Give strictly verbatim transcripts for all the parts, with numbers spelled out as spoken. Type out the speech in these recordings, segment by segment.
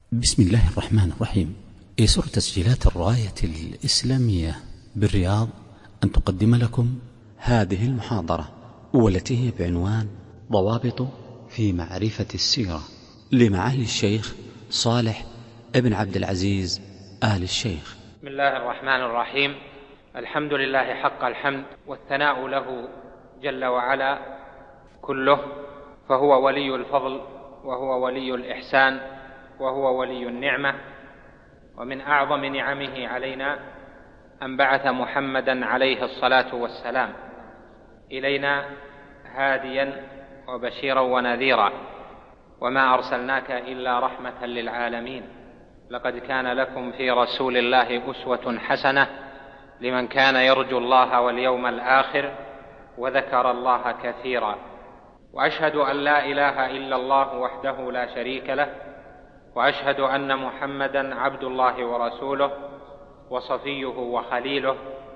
بسم الله الرحمن الرحيم. يسر تسجيلات الراية الإسلامية بالرياض أن تقدم لكم هذه المحاضرة، والتي هي بعنوان ضوابط في معرفة السيرة لمعالي الشيخ صالح ابن عبد العزيز آل الشيخ. بسم الله الرحمن الرحيم. الحمد لله حق الحمد، والثناء له جل وعلا كله، فهو ولي الفضل وهو ولي الإحسان وهو ولي النعمة. ومن أعظم نعمه علينا أن بعث محمدا عليه الصلاة والسلام إلينا هاديا وبشيرا ونذيرا، وما أرسلناك إلا رحمة للعالمين. لقد كان لكم في رسول الله أسوة حسنة لمن كان يرجو الله واليوم الآخر وذكر الله كثيرا. وأشهد أن لا إله إلا الله وحده لا شريك له، وأشهد أن محمدا عبد الله ورسوله وصفيه وخليله.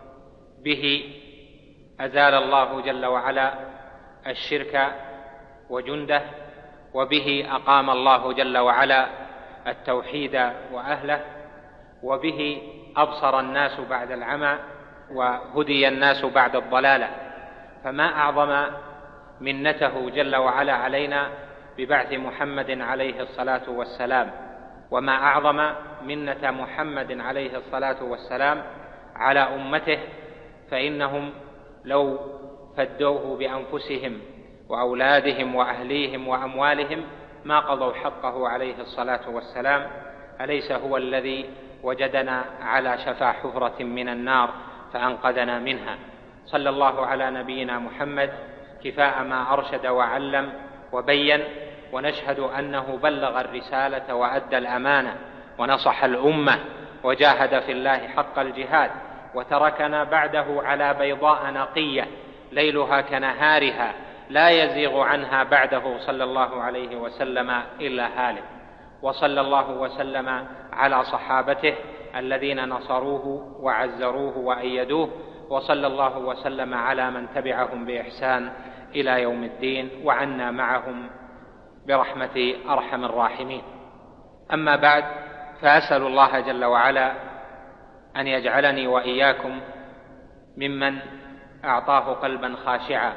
به أزال الله جل وعلا الشرك وجنده، وبه أقام الله جل وعلا التوحيد وأهله، وبه أبصر الناس بعد العمى وهدي الناس بعد الضلالة. فما أعظم منته جل وعلا علينا ببعث محمد عليه الصلاة والسلام، وما أعظم منة محمد عليه الصلاة والسلام على أمته، فإنهم لو فدوه بأنفسهم وأولادهم وأهليهم وأموالهم ما قضوا حقه عليه الصلاة والسلام. أليس هو الذي وجدنا على شفا حفرة من النار فأنقذنا منها؟ صلى الله على نبينا محمد كفاء ما أرشد وعلم وبين، ونشهد أنه بلغ الرسالة وأدى الأمانة ونصح الأمة وجاهد في الله حق الجهاد، وتركنا بعده على بيضاء نقية ليلها كنهارها لا يزيغ عنها بعده صلى الله عليه وسلم إلا هالك. وصلى الله وسلم على صحابته الذين نصروه وعزروه وأيدوه، وصلى الله وسلم على من تبعهم بإحسان إلى يوم الدين، وعنا معهم برحمة أرحم الراحمين. أما بعد، فأسأل الله جل وعلا أن يجعلني وإياكم ممن أعطاه قلبا خاشعا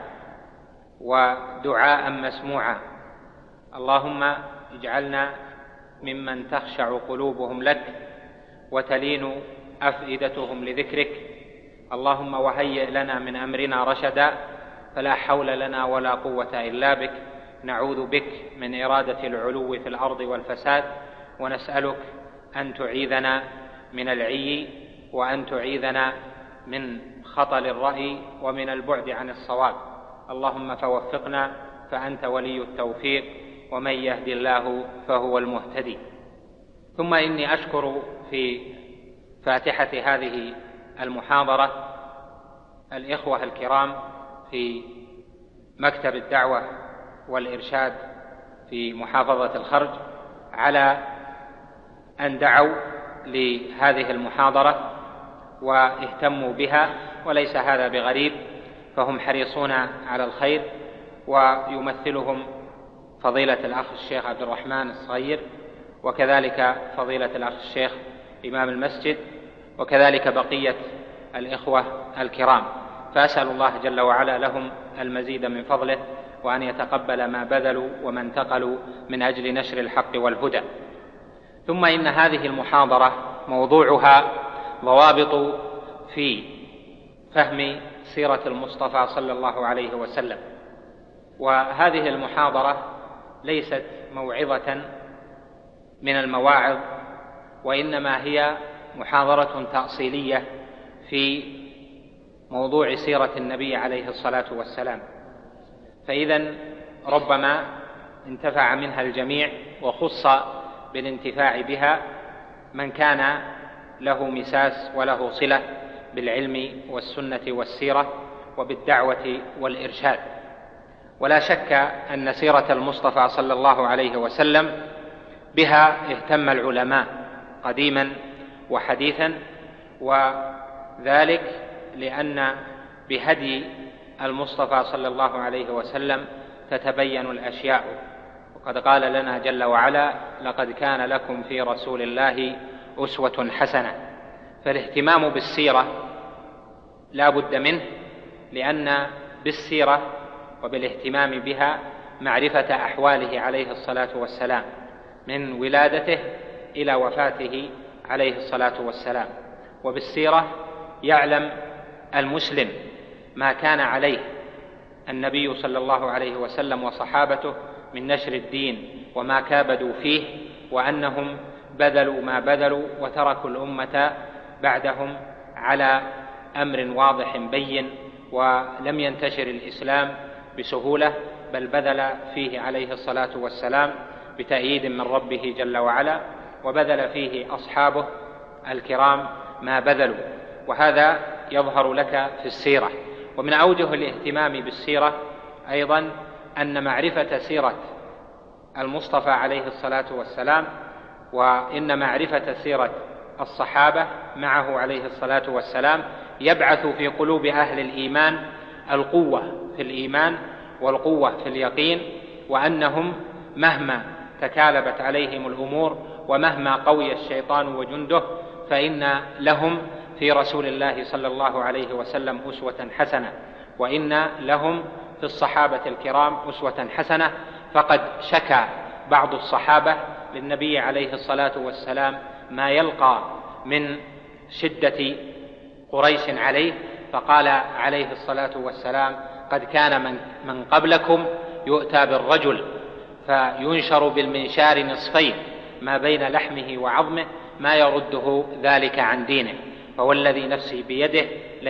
ودعاء مسموعا. اللهم اجعلنا ممن تخشع قلوبهم لك وتلين أفئدتهم لذكرك. اللهم وهيئ لنا من أمرنا رشدا، فلا حول لنا ولا قوة إلا بك. نعوذ بك من إرادة العلو في الأرض والفساد، ونسألك أن تعيذنا من العي، وأن تعيذنا من خطل الرأي ومن البعد عن الصواب. اللهم فوفقنا، فأنت ولي التوفيق، ومن يهدي الله فهو المهتدي. ثم إني أشكر في فاتحة هذه المحاضرة الإخوة الكرام في مكتب الدعوة والإرشاد في محافظة الخرج على أن دعوا لهذه المحاضرة واهتموا بها، وليس هذا بغريب، فهم حريصون على الخير. ويمثلهم فضيلة الأخ الشيخ عبد الرحمن الصغير، وكذلك فضيلة الأخ الشيخ إمام المسجد، وكذلك بقية الإخوة الكرام. فأسأل الله جل وعلا لهم المزيد من فضله، وأن يتقبل ما بذلوا وما انتقلوا من أجل نشر الحق والهدى. ثم إن هذه المحاضرة موضوعها ضوابط في فهم سيرة المصطفى صلى الله عليه وسلم. وهذه المحاضرة ليست موعظة من المواعظ، وإنما هي محاضرة تأصيلية في موضوع سيرة النبي عليه الصلاة والسلام. فإذا ربما انتفع منها الجميع، وخص بالانتفاع بها من كان له مساس وله صلة بالعلم والسنة والسيرة وبالدعوة والإرشاد. ولا شك أن سيرة المصطفى صلى الله عليه وسلم بها اهتم العلماء قديما وحديثا، وذلك لأن بهدي المصطفى صلى الله عليه وسلم تتبين الأشياء. قد قال لنا جل وعلا: لقد كان لكم في رسول الله أسوة حسنة. فالاهتمام بالسيرة لا بد منه، لأن بالسيرة وبالاهتمام بها معرفة أحواله عليه الصلاة والسلام من ولادته إلى وفاته عليه الصلاة والسلام. وبالسيرة يعلم المسلم ما كان عليه النبي صلى الله عليه وسلم وصحابته من نشر الدين وما كابدوا فيه، وأنهم بذلوا ما بذلوا وتركوا الأمة بعدهم على أمر واضح بين، ولم ينتشر الإسلام بسهولة، بل بذل فيه عليه الصلاة والسلام بتأييد من ربه جل وعلا، وبذل فيه أصحابه الكرام ما بذلوا. وهذا يظهر لك في السيرة. ومن أوجه الاهتمام بالسيرة أيضا أن معرفة سيرة المصطفى عليه الصلاة والسلام، وإن معرفة سيرة الصحابة معه عليه الصلاة والسلام يبعث في قلوب أهل الإيمان القوة في الإيمان والقوة في اليقين، وأنهم مهما تكالبت عليهم الأمور ومهما قوي الشيطان وجنده فإن لهم في رسول الله صلى الله عليه وسلم أسوة حسنة، وإن لهم في الصحابة الكرام أسوة حسنة. فقد شكى بعض الصحابة للنبي عليه الصلاة والسلام ما يلقى من شدة قريش عليه، فقال عليه الصلاة والسلام: قد كان من, من قبلكم يؤتى بالرجل فينشر بالمنشار نصفين ما بين لحمه وعظمه ما يرده ذلك عن دينه، فوالذي نفسي بيده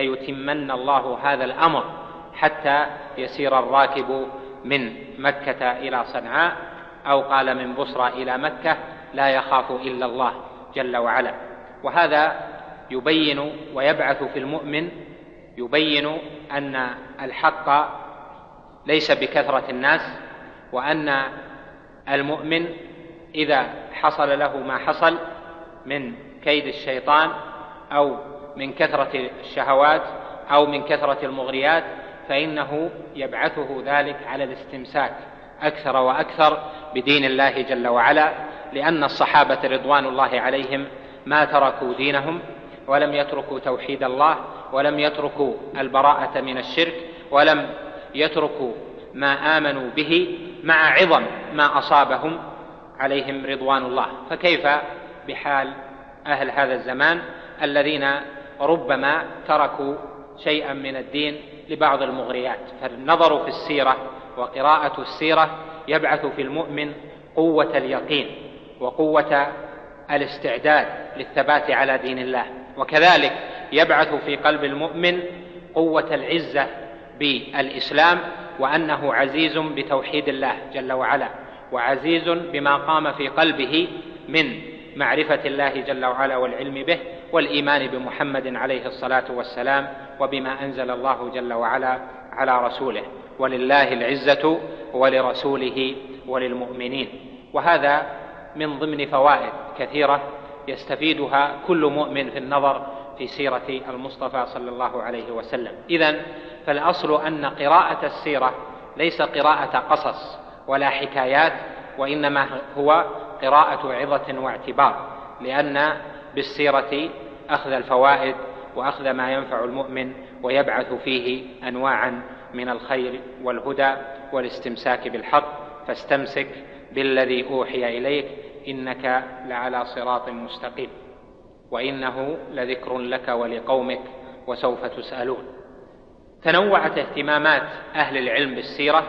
ليتمن الله هذا الأمر حتى يسير الراكب من مكة إلى صنعاء، أو قال من بصرى إلى مكة، لا يخاف إلا الله جل وعلا. وهذا يبين ويبعث في المؤمن، يبين أن الحق ليس بكثرة الناس، وأن المؤمن إذا حصل له ما حصل من كيد الشيطان أو من كثرة الشهوات أو من كثرة المغريات فإنه يبعثه ذلك على الاستمساك أكثر وأكثر بدين الله جل وعلا، لأن الصحابة رضوان الله عليهم ما تركوا دينهم، ولم يتركوا توحيد الله، ولم يتركوا البراءة من الشرك، ولم يتركوا ما آمنوا به مع عظم ما أصابهم عليهم رضوان الله. فكيف بحال أهل هذا الزمان الذين ربما تركوا شيئا من الدين لبعض المغريات؟ فالنظر في السيرة وقراءة السيرة يبعث في المؤمن قوة اليقين وقوة الاستعداد للثبات على دين الله، وكذلك يبعث في قلب المؤمن قوة العزة بالإسلام، وأنه عزيز بتوحيد الله جل وعلا، وعزيز بما قام في قلبه من معرفة الله جل وعلا والعلم به والإيمان بمحمد عليه الصلاة والسلام وبما أنزل الله جل وعلا على رسوله. ولله العزة ولرسوله وللمؤمنين. وهذا من ضمن فوائد كثيرة يستفيدها كل مؤمن في النظر في سيرة المصطفى صلى الله عليه وسلم. إذن فالأصل أن قراءة السيرة ليس قراءة قصص ولا حكايات، وإنما هو قراءة عظة واعتبار، لأن بالسيرة أخذ الفوائد وأخذ ما ينفع المؤمن ويبعث فيه أنواعا من الخير والهدى والاستمساك بالحق. فاستمسك بالذي أوحي إليك إنك لعلى صراط مستقيم، وإنه لذكر لك ولقومك وسوف تسألون. تنوعت اهتمامات أهل العلم بالسيرة،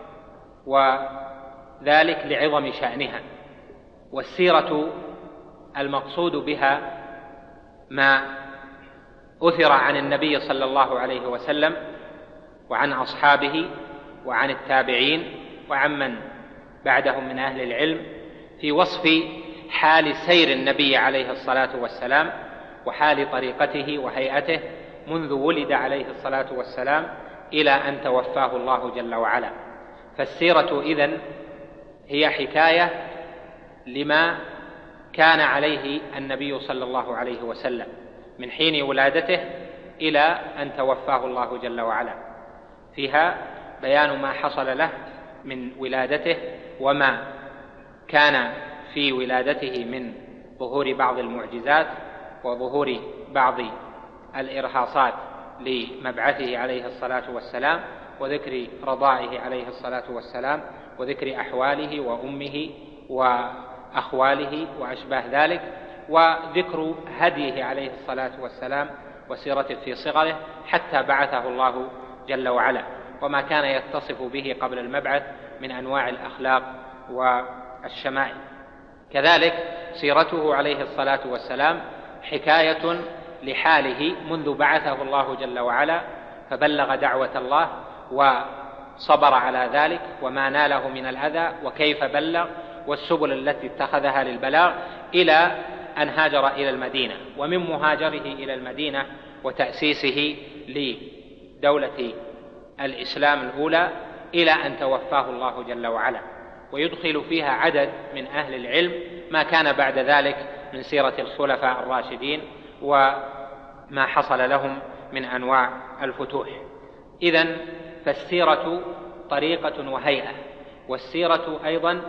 وذلك لعظم شأنها. والسيرة المقصود بها ما أثر عن النبي صلى الله عليه وسلم وعن أصحابه وعن التابعين وعمن بعدهم من أهل العلم في وصف حال سير النبي عليه الصلاة والسلام وحال طريقته وهيئته منذ ولد عليه الصلاة والسلام إلى أن توفاه الله جل وعلا. فالسيرة إذن هي حكاية لما كان عليه النبي صلى الله عليه وسلم من حين ولادته إلى أن توفاه الله جل وعلا. فيها بيان ما حصل له من ولادته وما كان في ولادته من ظهور بعض المعجزات وظهور بعض الإرهاصات لمبعثه عليه الصلاة والسلام، وذكر رضاعه عليه الصلاة والسلام، وذكر أحواله وأمه وأخواله وأشباه ذلك، وذكر هديه عليه الصلاة والسلام وسيرته في صغره حتى بعثه الله جل وعلا، وما كان يتصف به قبل المبعث من أنواع الأخلاق والشمائل. كذلك سيرته عليه الصلاة والسلام حكاية لحاله منذ بعثه الله جل وعلا فبلغ دعوة الله وصبر على ذلك وما ناله من الأذى وكيف بلغ والسبل التي اتخذها للبلاغ إلى أن هاجر إلى المدينة، ومن مهاجره إلى المدينة وتأسيسه لدولة الإسلام الأولى إلى أن توفاه الله جل وعلا، ويدخل فيها عدد من أهل العلم ما كان بعد ذلك من سيرة الخلفاء الراشدين وما حصل لهم من أنواع الفتوح. إذن فالسيرة طريقة وهيئة، والسيرة أيضا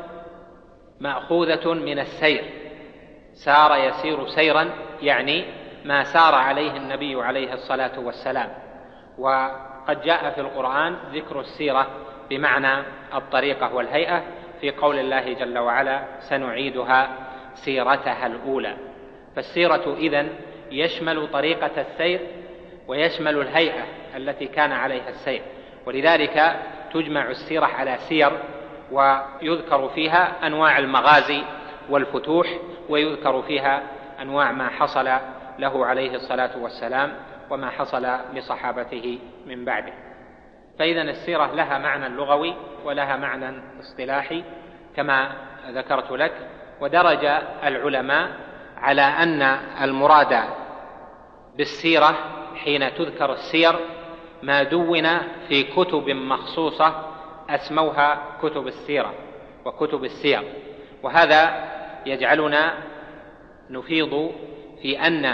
مأخوذة من السير، سار يسير سيرا يعني ما سار عليه النبي عليه الصلاة والسلام. وقد جاء في القرآن ذكر السيرة بمعنى الطريقة والهيئة في قول الله جل وعلا سنعيدها سيرتها الأولى. فالسيرة إذن يشمل طريقة السير ويشمل الهيئة التي كان عليها السير، ولذلك تجمع السيرة على سير، ويذكر فيها أنواع المغازي والفتوح، ويذكر فيها أنواع ما حصل له عليه الصلاة والسلام وما حصل لصحابته من بعده. فإذن السيرة لها معنى لغوي ولها معنى اصطلاحي كما ذكرت لك. ودرج العلماء على أن المراد بالسيرة حين تذكر السير ما دون في كتب مخصوصة أسموها كتب السيرة وكتب السير، وهذا يجعلنا نفيض في أن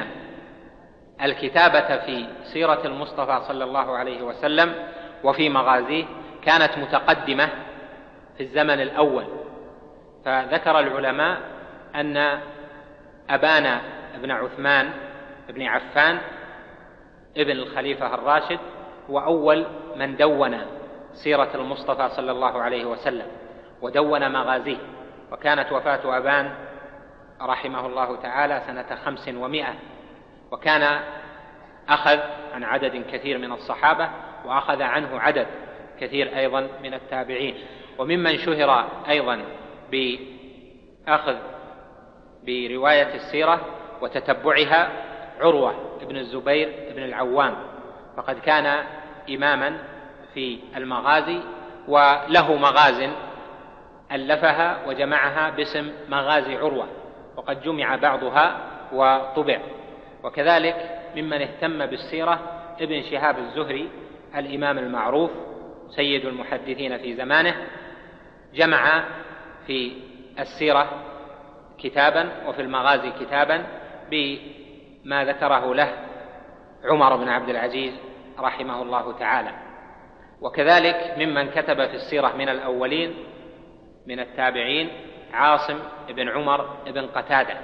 الكتابة في سيرة المصطفى صلى الله عليه وسلم وفي مغازيه كانت متقدمة في الزمن الأول. فذكر العلماء أن أبان بن عثمان بن عفان ابن الخليفة الراشد وأول من دون سيرة المصطفى صلى الله عليه وسلم ودون مغازيه، وكانت وفاة أبان رحمه الله تعالى سنة خمس ومائة، وكان أخذ عن عدد كثير من الصحابة وأخذ عنه عدد كثير أيضا من التابعين. وممن شهر أيضا بأخذ برواية السيرة وتتبعها عروة بن الزبير بن العوام، فقد كان إماما في المغازي وله مغاز ألفها وجمعها باسم مغازي عروة، وقد جمع بعضها وطبع. وكذلك ممن اهتم بالسيرة ابن شهاب الزهري الإمام المعروف سيد المحدثين في زمانه، جمع في السيرة كتابا وفي المغازي كتابا بما ذكره له عمر بن عبد العزيز رحمه الله تعالى. وكذلك ممن كتب في السيرة من الأولين من التابعين عاصم بن عمر بن قتادة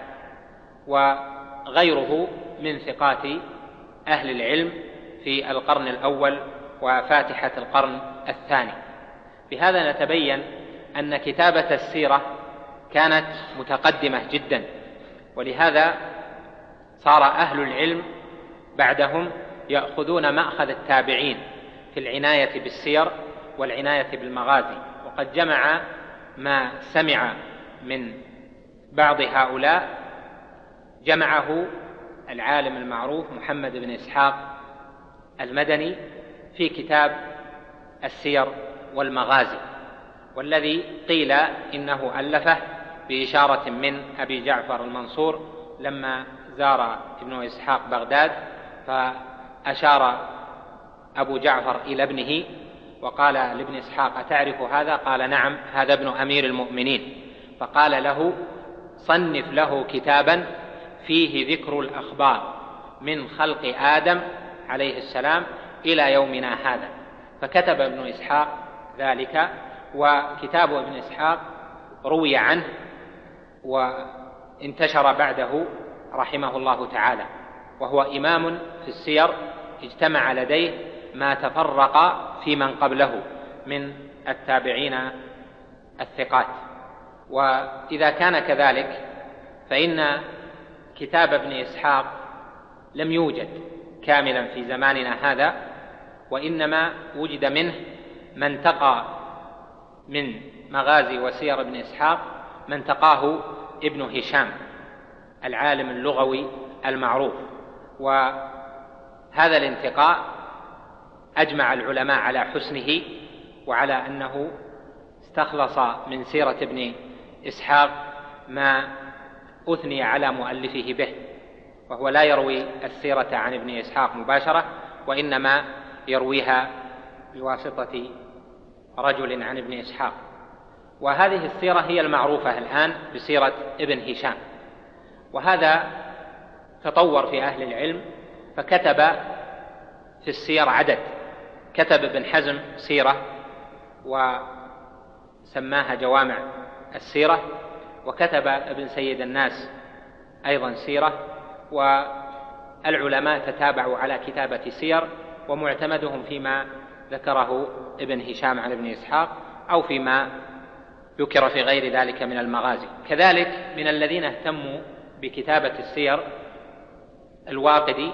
وغيره من ثقات أهل العلم في القرن الأول وفاتحة القرن الثاني. بهذا نتبين أن كتابة السيرة كانت متقدمة جدا، ولهذا صار أهل العلم بعدهم يأخذون مأخذ التابعين في العناية بالسير والعناية بالمغازي. وقد جمع ما سمع من بعض هؤلاء جمعه العالم المعروف محمد بن إسحاق المدني في كتاب السير والمغازي، والذي قيل إنه ألفه بإشارة من أبي جعفر المنصور لما زار ابن إسحاق بغداد، فأشار أبو جعفر إلى ابنه وقال لابن إسحاق أتعرف هذا؟ قال نعم، هذا ابن أمير المؤمنين. فقال له صنف له كتابا فيه ذكر الأخبار من خلق آدم عليه السلام إلى يومنا هذا. فكتب ابن إسحاق ذلك، وكتاب ابن إسحاق روي عنه وانتشر بعده رحمه الله تعالى، وهو إمام في السير اجتمع لديه ما تفرق في من قبله من التابعين الثقات. وإذا كان كذلك فإن كتاب ابن إسحاق لم يوجد كاملا في زماننا هذا، وإنما وجد منه ما انتقى من مغازي وسير ابن إسحاق ما انتقاه ابن هشام العالم اللغوي المعروف. وهذا الانتقاء أجمع العلماء على حسنه وعلى أنه استخلص من سيرة ابن إسحاق ما أثني على مؤلفه به، وهو لا يروي السيرة عن ابن إسحاق مباشرة، وإنما يرويها بواسطة رجل عن ابن إسحاق. وهذه السيرة هي المعروفة الآن بسيرة ابن هشام. وهذا تطور في أهل العلم فكتب في السير عدد، كتب ابن حزم سيرة وسماها جوامع السيرة، وكتب ابن سيد الناس أيضا سيرة، والعلماء تتابعوا على كتابة سير، ومعتمدهم فيما ذكره ابن هشام عن ابن إسحاق أو فيما ذكر في غير ذلك من المغازي. كذلك من الذين اهتموا بكتابة السير الواقدي،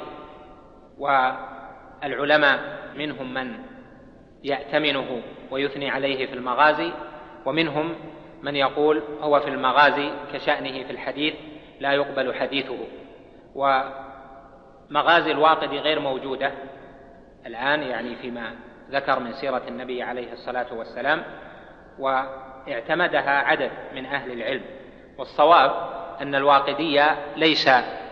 والعلماء منهم من يأتمنه ويثني عليه في المغازي، ومنهم من يقول هو في المغازي كشأنه في الحديث لا يقبل حديثه. ومغازي الواقدي غير موجودة الآن، يعني فيما ذكر من سيرة النبي عليه الصلاة والسلام، واعتمدها عدد من أهل العلم. والصواب أن الواقدي ليس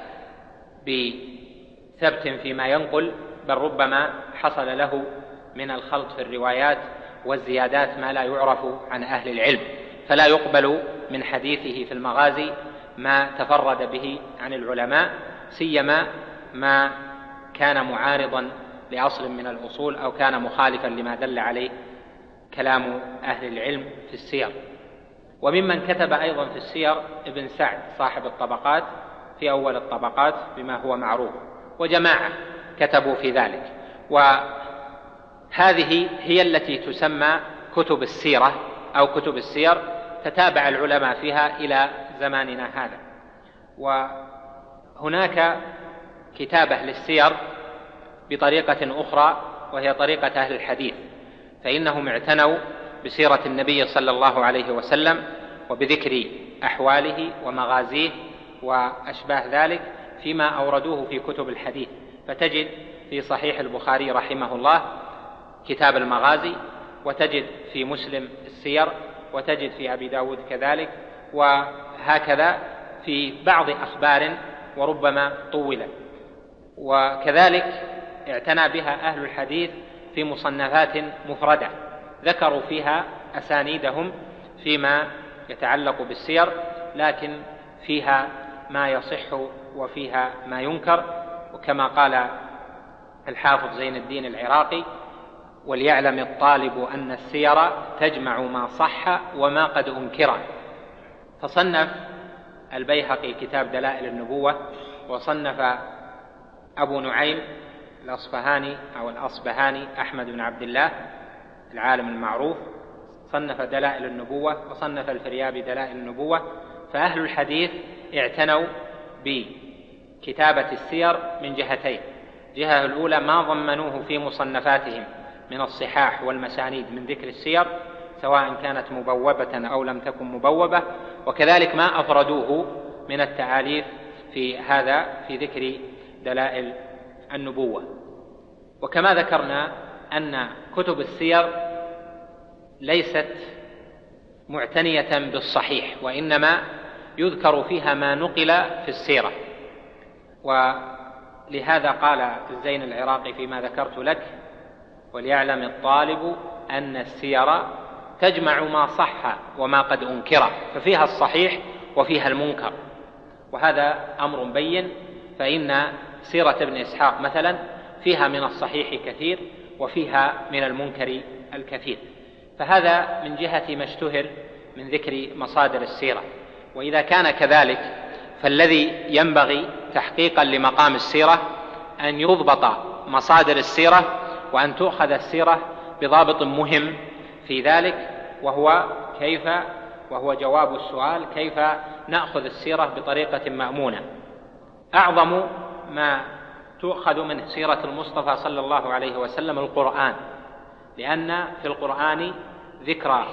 بثبت فيما ينقل، بل ربما حصل له من الخلط في الروايات والزيادات ما لا يعرف عن أهل العلم، فلا يقبل من حديثه في المغازي ما تفرد به عن العلماء، سيما ما كان معارضا لأصل من الأصول أو كان مخالفا لما دل عليه كلام أهل العلم في السير. وممن كتب أيضا في السير ابن سعد صاحب الطبقات في أول الطبقات بما هو معروف، وجماعة كتبوا في ذلك. وهذه هي التي تسمى كتب السيرة أو كتب السير، تتابع العلماء فيها إلى زماننا هذا. وهناك كتابة للسير بطريقة أخرى، وهي طريقة أهل الحديث، فإنهم اعتنوا بسيرة النبي صلى الله عليه وسلم وبذكر أحواله ومغازيه وأشباه ذلك فيما أوردوه في كتب الحديث. فتجد في صحيح البخاري رحمه الله كتاب المغازي، وتجد في مسلم السير، وتجد في أبي داود كذلك، وهكذا في بعض أخبار وربما طولت. وكذلك اعتنى بها أهل الحديث في مصنفات مفردة ذكروا فيها أسانيدهم فيما يتعلق بالسير، لكن فيها ما يصح وفيها ما ينكر. وكما قال الحافظ زين الدين العراقي: وليعلم الطالب أن السير تجمع ما صح وما قد أنكر. فصنف البيهقي كتاب دلائل النبوة، وصنف أبو نعيم الأصفهاني أو الأصبهاني أحمد بن عبد الله العالم المعروف صنف دلائل النبوة، وصنف الفريابي دلائل النبوة. فأهل الحديث اعتنوا بكتابة السير من جهتين: جهة الأولى ما ضمنوه في مصنفاتهم من الصحاح والمسانيد من ذكر السير، سواء كانت مبوبة أو لم تكن مبوبة، وكذلك ما أفردوه من التعاليف في هذا في ذكر دلائل النبوة. وكما ذكرنا أن كتب السير ليست معتنية بالصحيح، وإنما يذكر فيها ما نقل في السيرة. ولهذا قال الزين العراقي فيما ذكرت لك: وليعلم الطالب أن السير تجمع ما صح وما قد أنكر، ففيها الصحيح وفيها المنكر، وهذا أمر بين. فإن سيرة ابن إسحاق مثلا فيها من الصحيح كثير وفيها من المنكر الكثير. فهذا من جهة ما اشتهر من ذكر مصادر السيرة. وإذا كان كذلك فالذي ينبغي تحقيقا لمقام السيرة أن يضبط مصادر السيرة، وأن تؤخذ السيرة بضابط مهم في ذلك، وهو كيف وهو جواب السؤال: كيف نأخذ السيرة بطريقة مأمونة؟ أعظم ما تؤخذ من سيرة المصطفى صلى الله عليه وسلم القرآن، لأن في القرآن ذكر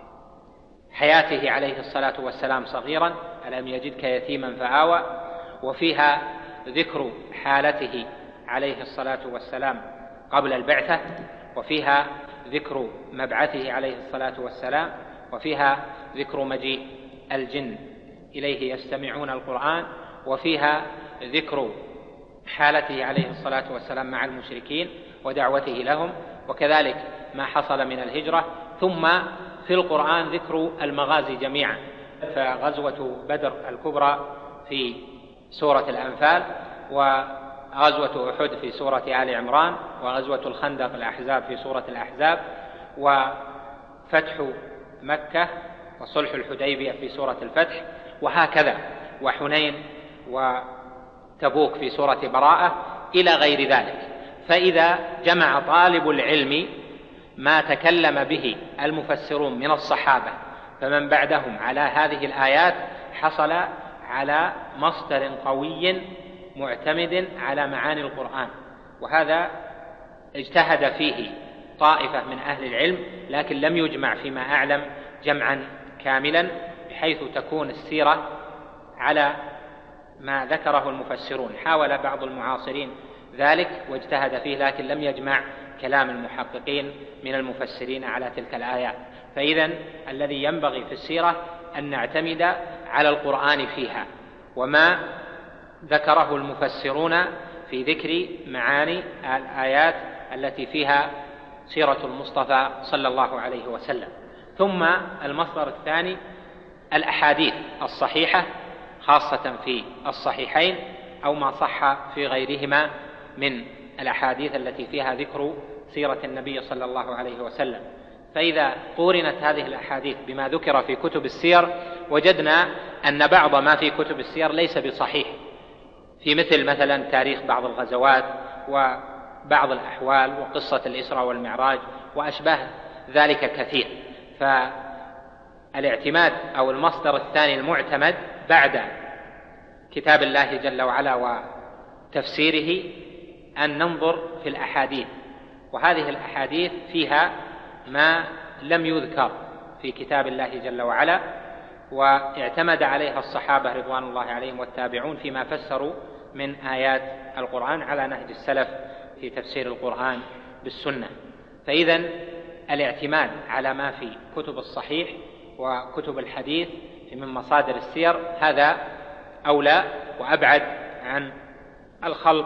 حياته عليه الصلاة والسلام صغيرا، ألم يجدك يتيما فآوى، وفيها ذكر حالته عليه الصلاة والسلام قبل البعثة، وفيها ذكر مبعثه عليه الصلاة والسلام، وفيها ذكر مجيء الجن إليه يستمعون القرآن، وفيها ذكر حالته عليه الصلاة والسلام مع المشركين ودعوته لهم، وكذلك ما حصل من الهجرة. ثم في القرآن ذكر المغازي جميعا، فغزوة بدر الكبرى في سورة الأنفال، وغزوة أحد في سورة آل عمران، وغزوة الخندق الأحزاب في سورة الأحزاب، وفتح مكة وصلح الحديبية في سورة الفتح، وهكذا، وحنين وتبوك في سورة براءة إلى غير ذلك. فإذا جمع طالب العلم ما تكلم به المفسرون من الصحابة فمن بعدهم على هذه الآيات، حصل على مصدر قوي معتمد على معاني القرآن. وهذا اجتهد فيه طائفة من أهل العلم، لكن لم يجمع فيما أعلم جمعا كاملا، بحيث تكون السيرة على ما ذكره المفسرون. حاول بعض المعاصرين ذلك واجتهد فيه، لكن لم يجمع كلام المحققين من المفسرين على تلك الآيات. فإذن الذي ينبغي في السيرة أن نعتمد على القرآن فيها، وما ذكره المفسرون في ذكر معاني الآيات التي فيها سيرة المصطفى صلى الله عليه وسلم. ثم المصدر الثاني الأحاديث الصحيحة، خاصة في الصحيحين أو ما صح في غيرهما من الأحاديث التي فيها ذكر سيرة النبي صلى الله عليه وسلم. فإذا قورنت هذه الأحاديث بما ذكر في كتب السير، وجدنا أن بعض ما في كتب السير ليس بصحيح، في مثل مثلا تاريخ بعض الغزوات وبعض الأحوال وقصة الإسراء والمعراج وأشباه ذلك كثير. فالاعتماد أو المصدر الثاني المعتمد بعد كتاب الله جل وعلا وتفسيره أن ننظر في الأحاديث، وهذه الأحاديث فيها ما لم يذكر في كتاب الله جل وعلا، واعتمد عليها الصحابة رضوان الله عليهم والتابعون فيما فسروا من آيات القرآن على نهج السلف في تفسير القرآن بالسنة. فإذن الاعتماد على ما في كتب الصحيح وكتب الحديث من مصادر السير هذا أولى وأبعد عن الخلط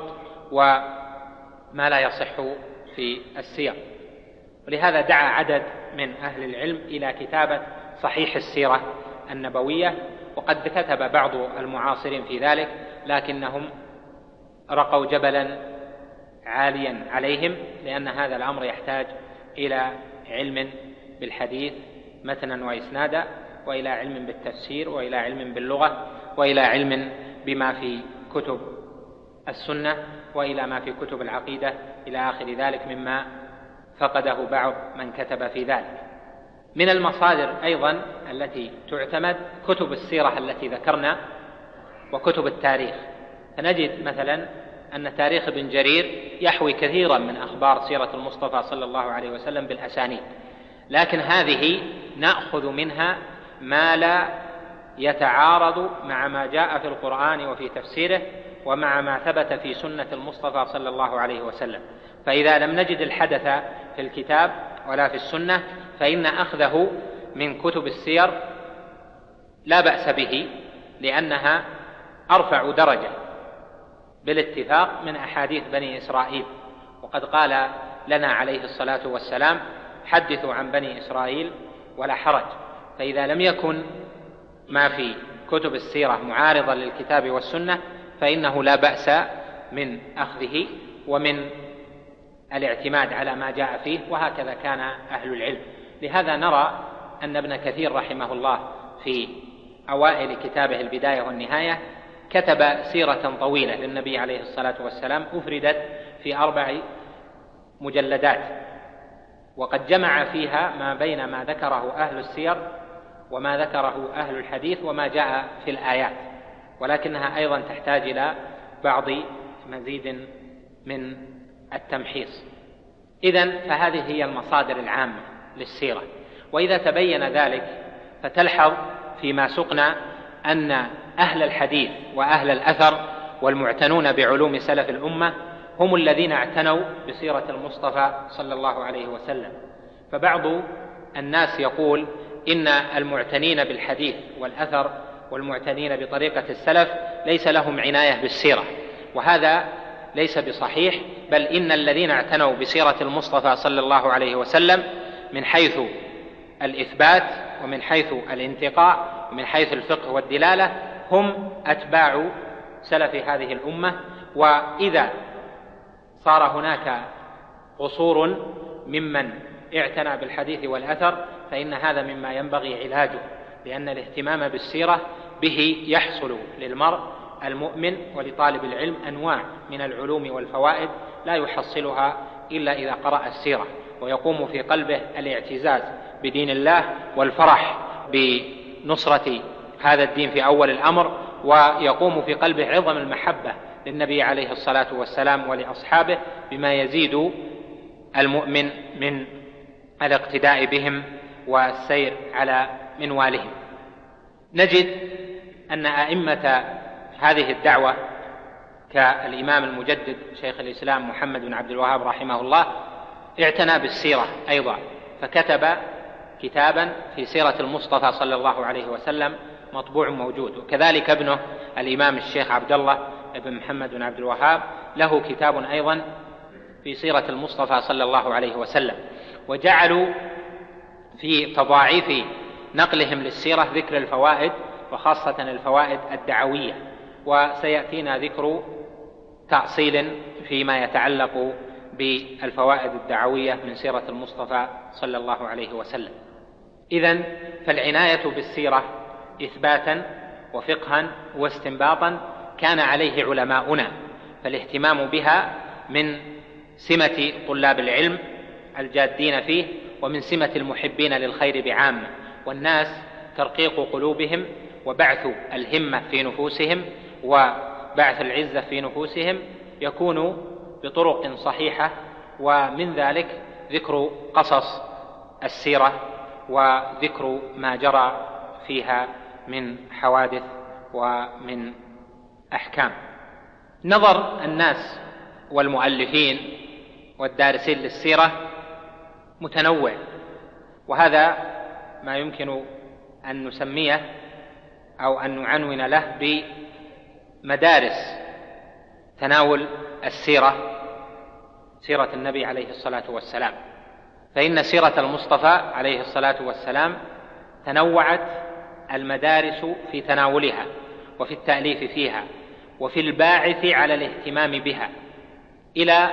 وما لا يصح في السير. ولهذا دعا عدد من أهل العلم إلى كتابة صحيح السيرة النبوية، وقد كتب بعض المعاصرين في ذلك، لكنهم رقوا جبلا عاليا عليهم، لأن هذا الأمر يحتاج إلى علم بالحديث متنا وإسنادا، وإلى علم بالتفسير، وإلى علم باللغة، وإلى علم بما في كتب السنة، وإلى ما في كتب العقيدة إلى آخر ذلك مما فقده بعض من كتب في ذلك. من المصادر أيضا التي تعتمد كتب السيرة التي ذكرنا وكتب التاريخ. فنجد مثلا أن تاريخ ابن جرير يحوي كثيرا من أخبار سيرة المصطفى صلى الله عليه وسلم بالأسانيد، لكن هذه نأخذ منها ما لا يتعارض مع ما جاء في القرآن وفي تفسيره ومع ما ثبت في سنة المصطفى صلى الله عليه وسلم. فإذا لم نجد الحدث في الكتاب ولا في السنة فإن أخذه من كتب السير لا بأس به، لأنها أرفع درجة بالاتفاق من أحاديث بني إسرائيل. وقد قال لنا عليه الصلاة والسلام: حدثوا عن بني إسرائيل ولا حرج. فإذا لم يكن ما في كتب السيرة معارضا للكتاب والسنة فإنه لا بأس من أخذه ومن الاعتماد على ما جاء فيه، وهكذا كان أهل العلم. لهذا نرى أن ابن كثير رحمه الله في أوائل كتابه البداية والنهاية كتب سيرة طويلة للنبي عليه الصلاة والسلام أفردت في أربع مجلدات، وقد جمع فيها ما بين ما ذكره أهل السير وما ذكره أهل الحديث وما جاء في الآيات، ولكنها أيضا تحتاج إلى بعض مزيد من التمحيص. إذن فهذه هي المصادر العامة للسيرة. وإذا تبين ذلك فتلحظ فيما سقنا أن أهل الحديث وأهل الأثر والمعتنون بعلوم سلف الأمة هم الذين اعتنوا بسيرة المصطفى صلى الله عليه وسلم. فبعض الناس يقول إن المعتنين بالحديث والأثر والمعتنين بطريقة السلف ليس لهم عناية بالسيرة، وهذا ليس بصحيح، بل إن الذين اعتنوا بسيرة المصطفى صلى الله عليه وسلم من حيث الإثبات ومن حيث الانتقاء ومن حيث الفقه والدلالة هم أتباع سلف هذه الأمة. وإذا صار هناك قصور ممن اعتنى بالحديث والأثر فإن هذا مما ينبغي علاجه، لأن الاهتمام بالسيرة به يحصل للمرء المؤمن ولطالب العلم أنواع من العلوم والفوائد لا يحصلها إلا إذا قرأ السيرة، ويقوم في قلبه الاعتزاز بدين الله والفرح بنصرة هذا الدين في أول الأمر، ويقوم في قلبه عظم المحبة للنبي عليه الصلاة والسلام ولأصحابه بما يزيد المؤمن من الاقتداء بهم والسير على منوالهم. نجد أن أئمة هذه الدعوة كالإمام المجدد شيخ الإسلام محمد بن عبد الوهاب رحمه الله اعتنى بالسيرة أيضا، فكتب كتابا في سيرة المصطفى صلى الله عليه وسلم مطبوع موجود، وكذلك ابنه الإمام الشيخ عبد الله بن محمد بن عبد الوهاب له كتاب أيضا في سيرة المصطفى صلى الله عليه وسلم. وجعلوا في تضاعيف نقلهم للسيرة ذكر الفوائد، وخاصة الفوائد الدعوية، وسيأتينا ذكر تأصيل فيما يتعلق بالفوائد الدعوية من سيرة المصطفى صلى الله عليه وسلم. إذن فالعناية بالسيرة إثباتا وفقها واستنباطا كان عليه علماؤنا، فالاهتمام بها من سمة طلاب العلم الجادين فيه، ومن سمة المحبين للخير بعامة، والناس ترقيق قلوبهم وبعث الهمة في نفوسهم وبعث العزة في نفوسهم يكون بطرق صحيحة، ومن ذلك ذكر قصص السيرة وذكر ما جرى فيها من حوادث ومن أحكام. نظر الناس والمؤلفين والدارسين للسيرة متنوع، وهذا ما يمكن أن نسميه أو أن نعنون له بمدارس تناول السيرة، سيرة النبي عليه الصلاة والسلام. فإن سيرة المصطفى عليه الصلاة والسلام تنوعت المدارس في تناولها وفي التأليف فيها وفي الباعث على الاهتمام بها إلى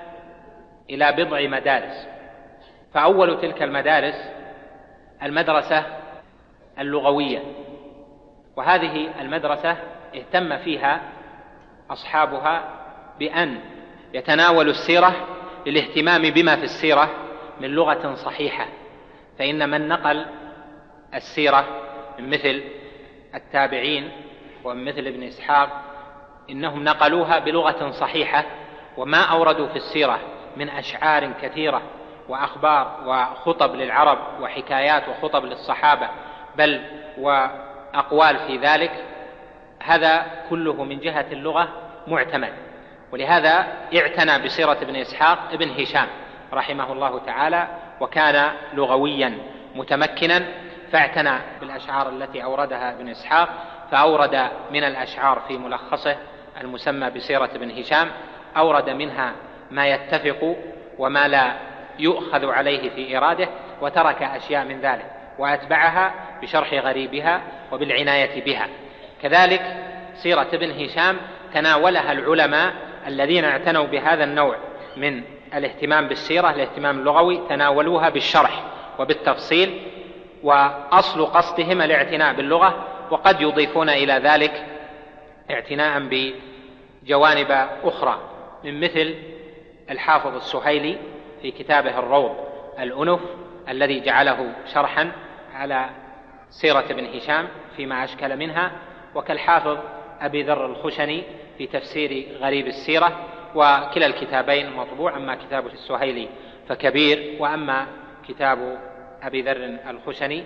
إلى بضع مدارس. فأول تلك المدارس المدرسة اللغوية، وهذه المدرسة اهتم فيها أصحابها بأن يتناولوا السيرة للاهتمام بما في السيرة من لغة صحيحة، فإن من نقل السيرة من مثل التابعين ومن مثل ابن إسحاق إنهم نقلوها بلغة صحيحة، وما أوردوا في السيرة من أشعار كثيرة وأخبار وخطب للعرب وحكايات وخطب للصحابة بل وأقوال في ذلك، هذا كله من جهة اللغة معتمد. ولهذا اعتنى بسيرة ابن إسحاق ابن هشام رحمه الله تعالى، وكان لغويا متمكنا، فاعتنى بالأشعار التي أوردها ابن إسحاق، فأورد من الأشعار في ملخصه المسمى بسيرة ابن هشام أورد منها ما يتفق وما لا يؤخذ عليه في إراده، وترك أشياء من ذلك وأتبعها بشرح غريبها وبالعناية بها. كذلك سيرة ابن هشام تناولها العلماء الذين اعتنوا بهذا النوع من الاهتمام بالسيرة، الاهتمام اللغوي، تناولوها بالشرح وبالتفصيل، وأصل قصدهم الاعتناء باللغة وقد يضيفون إلى ذلك اعتناء بجوانب أخرى، من مثل الحافظ السهيلي في كتابه الروض الأنف الذي جعله شرحا على سيرة ابن هشام فيما أشكل منها، وكالحافظ أبي ذر الخشني في تفسير غريب السيرة، وكلا الكتابين مطبوع، أما كتاب السهيلي فكبير، وأما كتاب أبي ذر الخشني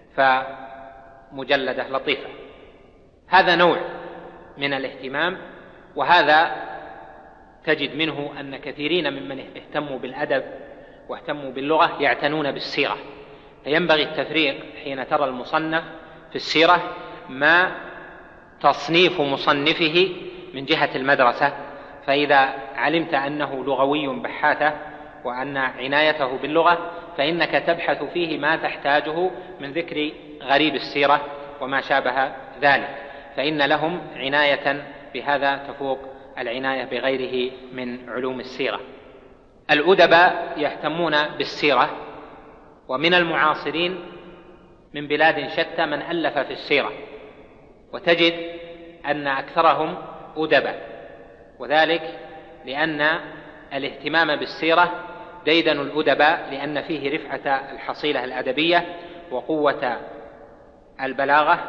فمجلدة لطيفة. هذا نوع من الاهتمام، وهذا تجد منه أن كثيرين ممن اهتموا بالأدب واهتموا باللغة يعتنون بالسيرة. فينبغي التفريق حين ترى المصنف في السيرة ما تصنيف مصنفه من جهة المدرسة، فإذا علمت أنه لغوي بحاثة وأن عنايته باللغة فإنك تبحث فيه ما تحتاجه من ذكر غريب السيرة وما شابه ذلك، فإن لهم عناية بهذا تفوق العناية بغيره من علوم السيرة. الأدباء يهتمون بالسيرة، ومن المعاصرين من بلاد شتى من ألف في السيرة، وتجد أن أكثرهم أدباء، وذلك لأن الاهتمام بالسيرة ديدن الأدباء، لأن فيه رفعة الحصيلة الأدبية وقوة البلاغة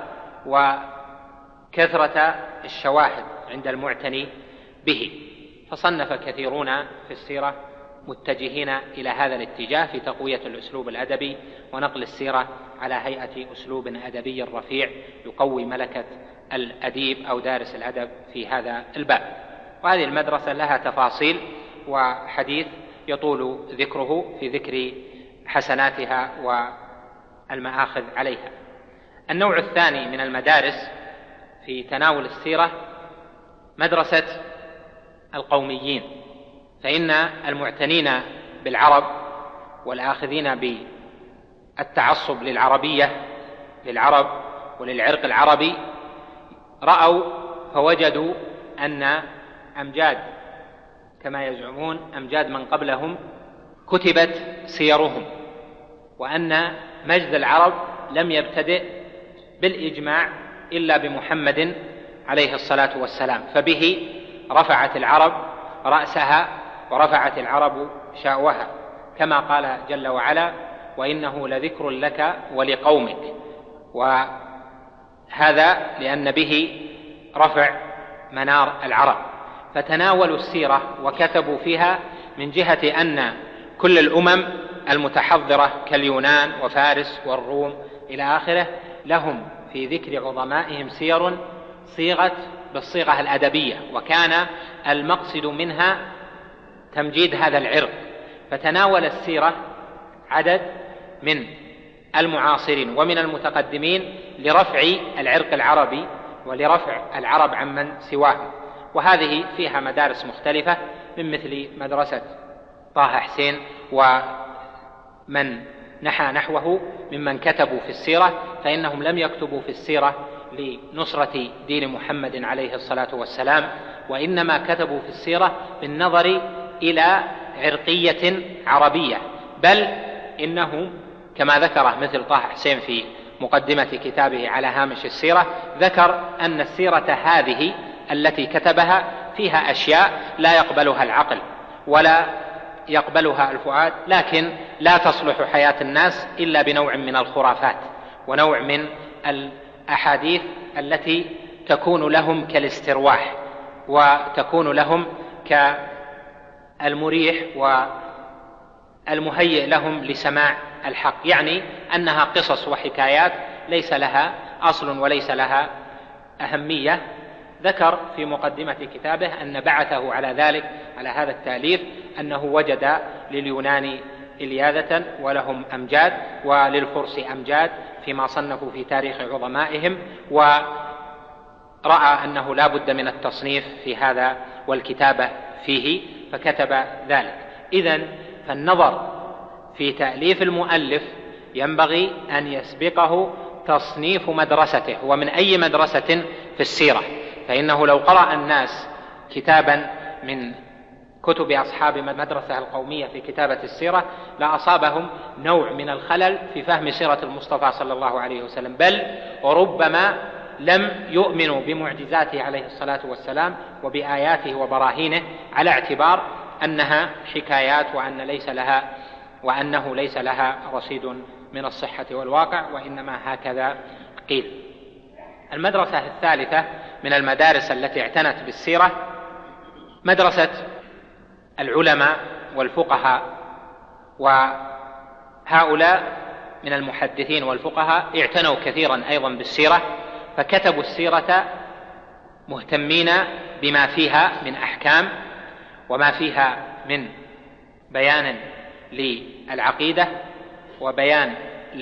وكثرة الشواهد عند المعتني به. فصنف كثيرون في السيرة متجهين إلى هذا الاتجاه في تقوية الأسلوب الأدبي ونقل السيرة على هيئة أسلوب أدبي رفيع يقوي ملكة الأديب أو دارس الأدب في هذا الباب. وهذه المدرسة لها تفاصيل وحديث يطول ذكره في ذكر حسناتها والمآخذ عليها. النوع الثاني من المدارس في تناول السيرة مدرسة القوميين، فإن المعتنين بالعرب والآخذين بالتعصب للعربية للعرب وللعرق العربي رأوا فوجدوا أن أمجاد كما يزعمون أمجاد من قبلهم كتبت سيرهم، وأن مجد العرب لم يبتدئ بالإجماع إلا بمحمد عليه الصلاة والسلام، فبه رفعت العرب رأسها ورفعت العرب شاؤها، كما قال جل وعلا: وإنه لذكر لك ولقومك. وهذا لأن به رفع منار العرب. فتناولوا السيرة وكتبوا فيها من جهة أن كل الأمم المتحضرة كاليونان وفارس والروم إلى آخره لهم في ذكر عظمائهم سير صيغت بالصيغة الأدبية، وكان المقصد منها تمجيد هذا العرق. فتناول السيرة عدد من المعاصرين ومن المتقدمين لرفع العرق العربي ولرفع العرب عمن سواهم. وهذه فيها مدارس مختلفة، من مثل مدرسة طه حسين ومن نحى نحوه ممن كتبوا في السيرة، فإنهم لم يكتبوا في السيرة لنصرة دين محمد عليه الصلاة والسلام، وإنما كتبوا في السيرة بالنظر إلى عرقية عربية، بل إنه كما ذكر مثل طه حسين في مقدمة كتابه على هامش السيرة، ذكر أن السيرة هذه التي كتبها فيها أشياء لا يقبلها العقل ولا يقبلها الفؤاد، لكن لا تصلح حياة الناس إلا بنوع من الخرافات ونوع من الأحاديث التي تكون لهم كالاسترواح وتكون لهم كالمريح والمهيئ لهم لسماع الحق، يعني أنها قصص وحكايات ليس لها أصل وليس لها أهمية. ذكر في مقدمة كتابه أن بعثه على ذلك على هذا التأليف أنه وجد لليونان إلياذة ولهم أمجاد وللفرس أمجاد فيما صنفوا في تاريخ عظمائهم، ورأى أنه لا بد من التصنيف في هذا والكتابة فيه فكتب ذلك. إذن فالنظر في تأليف المؤلف ينبغي أن يسبقه تصنيف مدرسته ومن أي مدرسة في السيرة، فإنه لو قرأ الناس كتابا من كتب أصحاب المدرسة القومية في كتابة السيرة لأصابهم نوع من الخلل في فهم سيرة المصطفى صلى الله عليه وسلم، بل وربما لم يؤمنوا بمعجزاته عليه الصلاة والسلام وبآياته وبراهينه على اعتبار أنها حكايات وأن ليس لها وأنه ليس لها رصيد من الصحة والواقع، وإنما هكذا قيل. المدرسة الثالثة من المدارس التي اعتنت بالسيرة مدرسة العلماء والفقهاء، وهؤلاء من المحدثين والفقهاء اعتنوا كثيرا أيضا بالسيرة، فكتبوا السيرة مهتمين بما فيها من أحكام وما فيها من بيان للعقيدة وبيان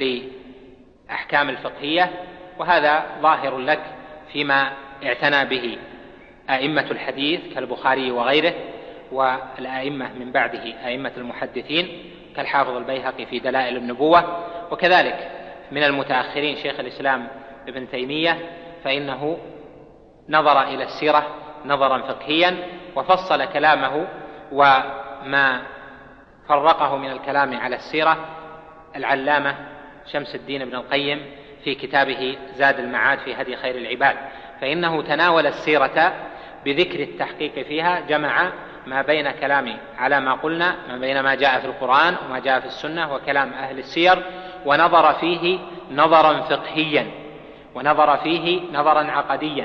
لأحكام الفقهية، وهذا ظاهر لك فيما اعتنى به أئمة الحديث كالبخاري وغيره، والأئمة من بعده أئمة المحدثين كالحافظ البيهقي في دلائل النبوة، وكذلك من المتأخرين شيخ الإسلام ابن تيمية، فإنه نظر إلى السيرة نظرا فقهيا وفصل كلامه وما فرقه من الكلام على السيرة العلامة شمس الدين ابن القيم في كتابه زاد المعاد في هدي خير العباد، فإنه تناول السيرة بذكر التحقيق فيها، جمع ما بين كلامي على ما قلنا ما بين ما جاء في القرآن وما جاء في السنة وكلام أهل السير، ونظر فيه نظرا فقهيا ونظر فيه نظرا عقديا،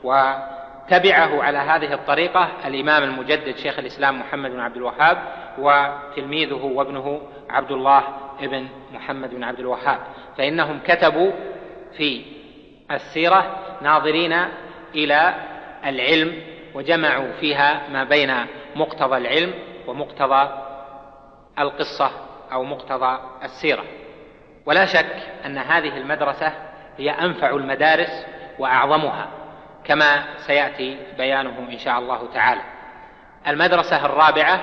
وتبعه على هذه الطريقة الإمام المجدد شيخ الإسلام محمد بن عبد الوهاب وتلميذه وابنه عبد الله ابن محمد بن عبد الوهاب، فإنهم كتبوا في السيرة ناظرين إلى العلم وجمعوا فيها ما بين مقتضى العلم ومقتضى القصة أو مقتضى السيرة. ولا شك أن هذه المدرسة هي أنفع المدارس وأعظمها كما سيأتي بيانه إن شاء الله تعالى. المدرسة الرابعة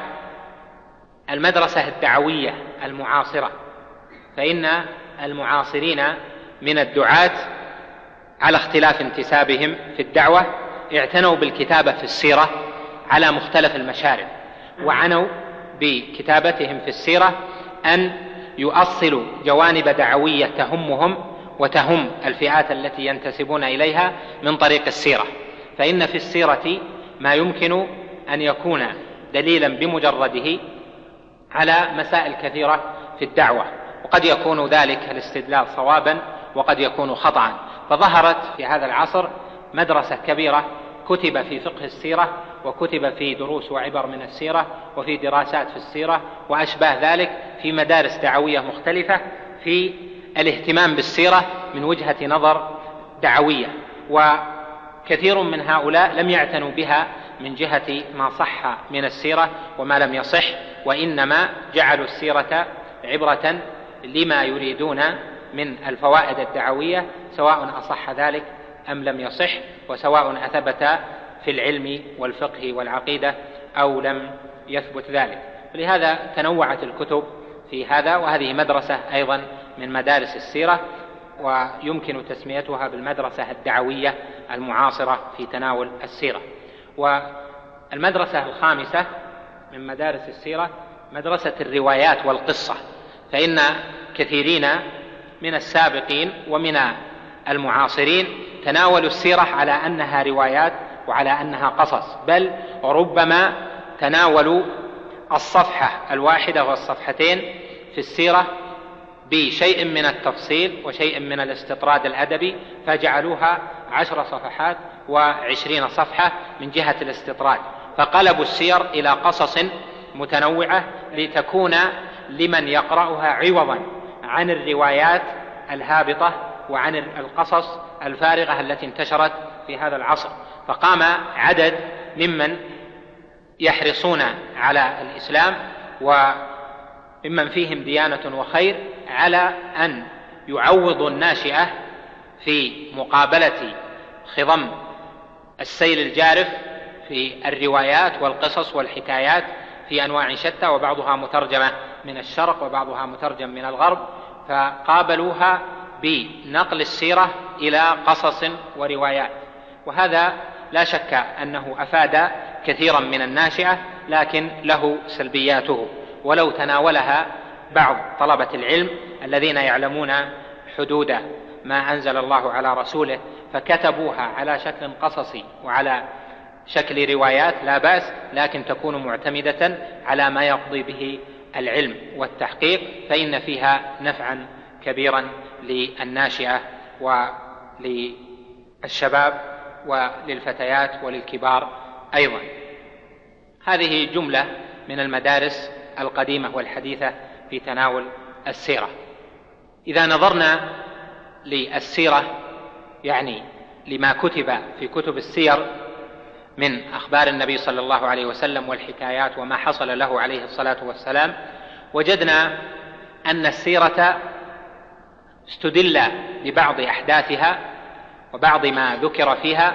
المدرسة الدعوية المعاصرة، فإن المعاصرين من الدعاة على اختلاف انتسابهم في الدعوة اعتنوا بالكتابة في السيرة على مختلف المشارب، وعنوا بكتابتهم في السيرة أن يؤصلوا جوانب دعوية تهمهم وتهم الفئات التي ينتسبون إليها من طريق السيرة، فإن في السيرة ما يمكن أن يكون دليلا بمجرده على مسائل كثيرة في الدعوة، وقد يكون ذلك الاستدلال صوابا وقد يكون خطأ. فظهرت في هذا العصر مدرسة كبيرة كتب في فقه السيرة وكتب في دروس وعبر من السيرة وفي دراسات في السيرة وأشباه ذلك في مدارس دعوية مختلفة في الاهتمام بالسيرة من وجهة نظر دعوية، وكثير من هؤلاء لم يعتنوا بها من جهة ما صح من السيرة وما لم يصح، وإنما جعلوا السيرة عبرة لما يريدون من الفوائد الدعوية، سواء أصح ذلك أم لم يصح، وسواء أثبت في العلم والفقه والعقيدة أو لم يثبت ذلك. ولهذا تنوعت الكتب في هذا، وهذه مدرسة أيضا من مدارس السيرة، ويمكن تسميتها بالمدرسة الدعوية المعاصرة في تناول السيرة. والمدرسة الخامسة من مدارس السيرة مدرسة الروايات والقصة، فإن كثيرين من السابقين ومن المعاصرين تناولوا السيرة على أنها روايات وعلى أنها قصص، بل ربما تناولوا الصفحة الواحدة والصفحتين في السيرة بشيء من التفصيل وشيء من الاستطراد الأدبي، فجعلوها عشر صفحات وعشرين صفحة من جهة الاستطراد، فقلبوا السير إلى قصص متنوعة لتكون لمن يقرأها عوضا عن الروايات الهابطة وعن القصص الفارغة التي انتشرت في هذا العصر. فقام عدد ممن يحرصون على الإسلام وممن فيهم ديانة وخير على أن يعوضوا الناشئة في مقابلة خضم السيل الجارف في الروايات والقصص والحكايات في أنواع شتى، وبعضها مترجمة من الشرق وبعضها مترجم من الغرب، فقابلوها بنقل السيرة إلى قصص وروايات. وهذا لا شك أنه أفاد كثيرا من الناشئة، لكن له سلبياته، ولو تناولها بعض طلبة العلم الذين يعلمون حدود ما أنزل الله على رسوله فكتبوها على شكل قصصي وعلى شكل روايات لا بأس، لكن تكون معتمدة على ما يقضي به العلم والتحقيق، فإن فيها نفعا كبيرا للناشئة وللشباب وللفتيات وللكبار أيضا. هذه جملة من المدارس القديمة والحديثة في تناول السيرة. إذا نظرنا للسيرة يعني لما كتب في كتب السير من أخبار النبي صلى الله عليه وسلم والحكايات وما حصل له عليه الصلاة والسلام، وجدنا أن السيرة استدل ببعض أحداثها وبعض ما ذكر فيها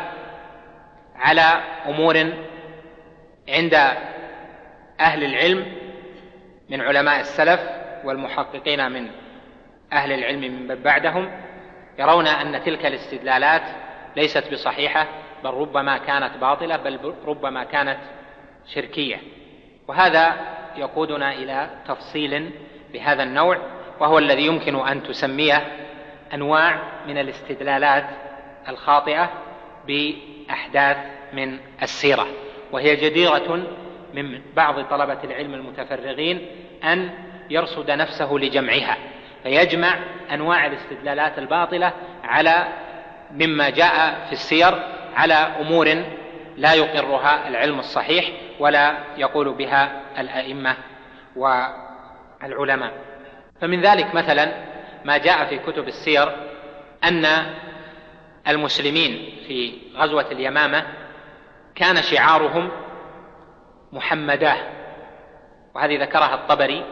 على أمور عند أهل العلم من علماء السلف والمحققين من أهل العلم من بعدهم يرون أن تلك الاستدلالات ليست بصحيحة، بل ربما كانت باطلة، بل ربما كانت شركية. وهذا يقودنا إلى تفصيل بهذا النوع، وهو الذي يمكن أن تسميه أنواع من الاستدلالات الخاطئة بأحداث من السيرة، وهي جديرة من بعض طلبة العلم المتفرغين أن يرصد نفسه لجمعها، فيجمع أنواع الاستدلالات الباطلة على مما جاء في السير على أمور لا يقرها العلم الصحيح ولا يقول بها الأئمة والعلماء. فمن ذلك مثلا ما جاء في كتب السير أن المسلمين في غزوة اليمامة كان شعارهم محمداه، وهذه ذكرها الطبري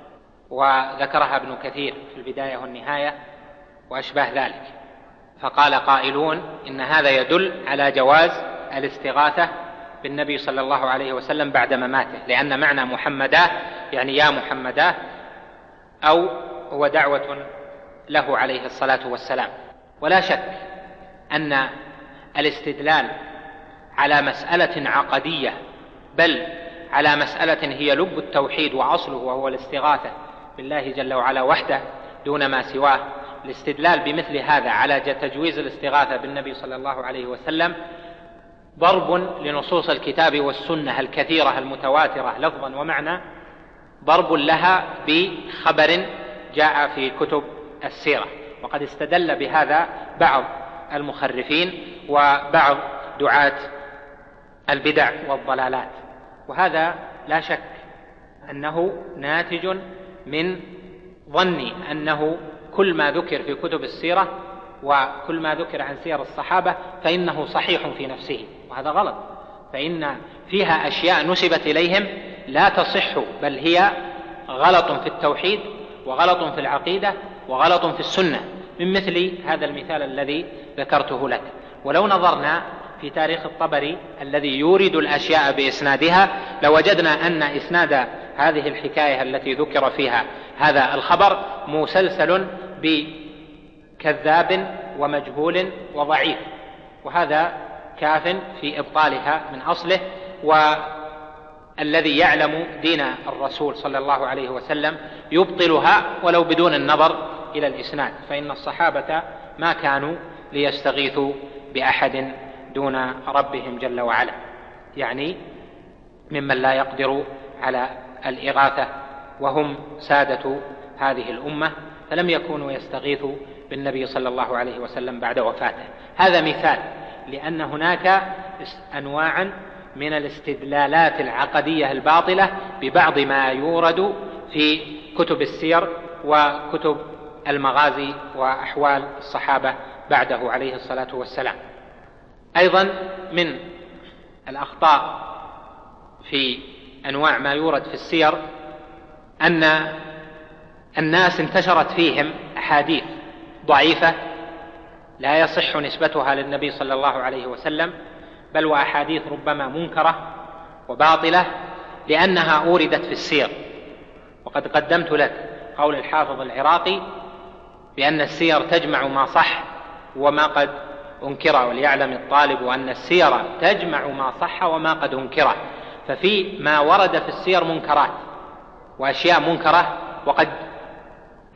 وذكرها ابن كثير في البداية والنهاية وأشباه ذلك. فقال قائلون إن هذا يدل على جواز الاستغاثة بالنبي صلى الله عليه وسلم بعد مماته، لأن معنى محمداه يعني يا محمداه، أو هو دعوة له عليه الصلاة والسلام. ولا شك أن الاستدلال على مسألة عقدية، بل على مسألة هي لب التوحيد وأصله وهو الاستغاثة بالله جل وعلا وحده دون ما سواه، الاستدلال بمثل هذا على تجويز الاستغاثة بالنبي صلى الله عليه وسلم ضرب لنصوص الكتاب والسنة الكثيرة المتواترة لفظا ومعنى، ضرب لها بخبر جاء في كتب السيرة. وقد استدل بهذا بعض المخرفين وبعض دعاة البدع والضلالات، وهذا لا شك أنه ناتج من ظني أنه كل ما ذكر في كتب السيرة وكل ما ذكر عن سير الصحابة فإنه صحيح في نفسه، وهذا غلط، فإن فيها أشياء نسبت إليهم لا تصح، بل هي غلط في التوحيد وغلط في العقيدة وغلط في السنة، من مثل هذا المثال الذي ذكرته لك. ولو نظرنا في تاريخ الطبري الذي يورد الأشياء بإسنادها لوجدنا أن إسناد هذه الحكاية التي ذكر فيها هذا الخبر مسلسل بكذاب ومجهول وضعيف، وهذا كاف في إبطالها من أصله. والذي يعلم دين الرسول صلى الله عليه وسلم يبطلها ولو بدون النظر إلى الإسناد، فإن الصحابة ما كانوا ليستغيثوا بأحد دون ربهم جل وعلا، يعني ممن لا يقدر على الإغاثة، وهم سادة هذه الأمة، فلم يكونوا يستغيثوا بالنبي صلى الله عليه وسلم بعد وفاته. هذا مثال، لأن هناك أنواعا من الاستدلالات العقدية الباطلة ببعض ما يورد في كتب السير وكتب المغازي وأحوال الصحابة بعده عليه الصلاة والسلام. أيضا من الأخطاء في أنواع ما يورد في السير أن الناس انتشرت فيهم أحاديث ضعيفة لا يصح نسبتها للنبي صلى الله عليه وسلم، بل وأحاديث ربما منكرة وباطلة لأنها أوردت في السير. وقد قدمت لك قول الحافظ العراقي بأن السير تجمع ما صح وما قد أنكر، وليعلم الطالب أن السير تجمع ما صح وما قد أنكر، ففي ما ورد في السير منكرات وأشياء منكرة، وقد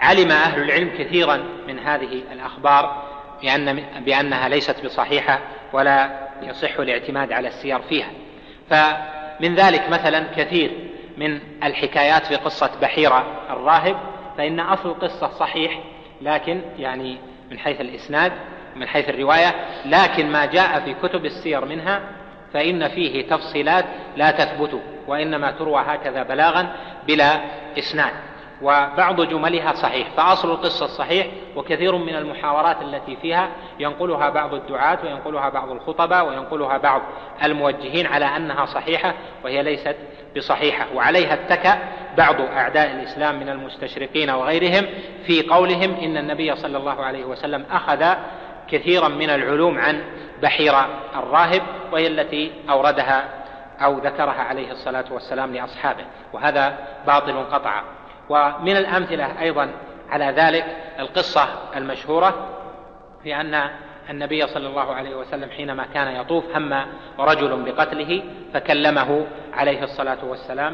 علم أهل العلم كثيرا من هذه الأخبار بأن بأنها ليست بصحيحة ولا يصح الاعتماد على السير فيها. فمن ذلك مثلا كثير من الحكايات في قصة بحيرة الراهب، فإن أصل القصة صحيح لكن يعني من حيث الإسناد من حيث الرواية، لكن ما جاء في كتب السير منها فإن فيه تفصيلات لا تثبت، وإنما تروى هكذا بلاغا بلا إسناد، وبعض جملها صحيح. فأصل القصة صحيح، وكثير من المحاورات التي فيها ينقلها بعض الدعاة وينقلها بعض الخطباء وينقلها بعض الموجهين على أنها صحيحة وهي ليست بصحيحة، وعليها اتكأ بعض أعداء الإسلام من المستشرقين وغيرهم في قولهم إن النبي صلى الله عليه وسلم أخذ كثيرا من العلوم عن بحيرة الراهب، وهي التي أوردها أو ذكرها عليه الصلاة والسلام لأصحابه، وهذا باطل قطعا. ومن الأمثلة أيضا على ذلك القصة المشهورة في أن النبي صلى الله عليه وسلم حينما كان يطوف هم رجل بقتله، فكلمه عليه الصلاة والسلام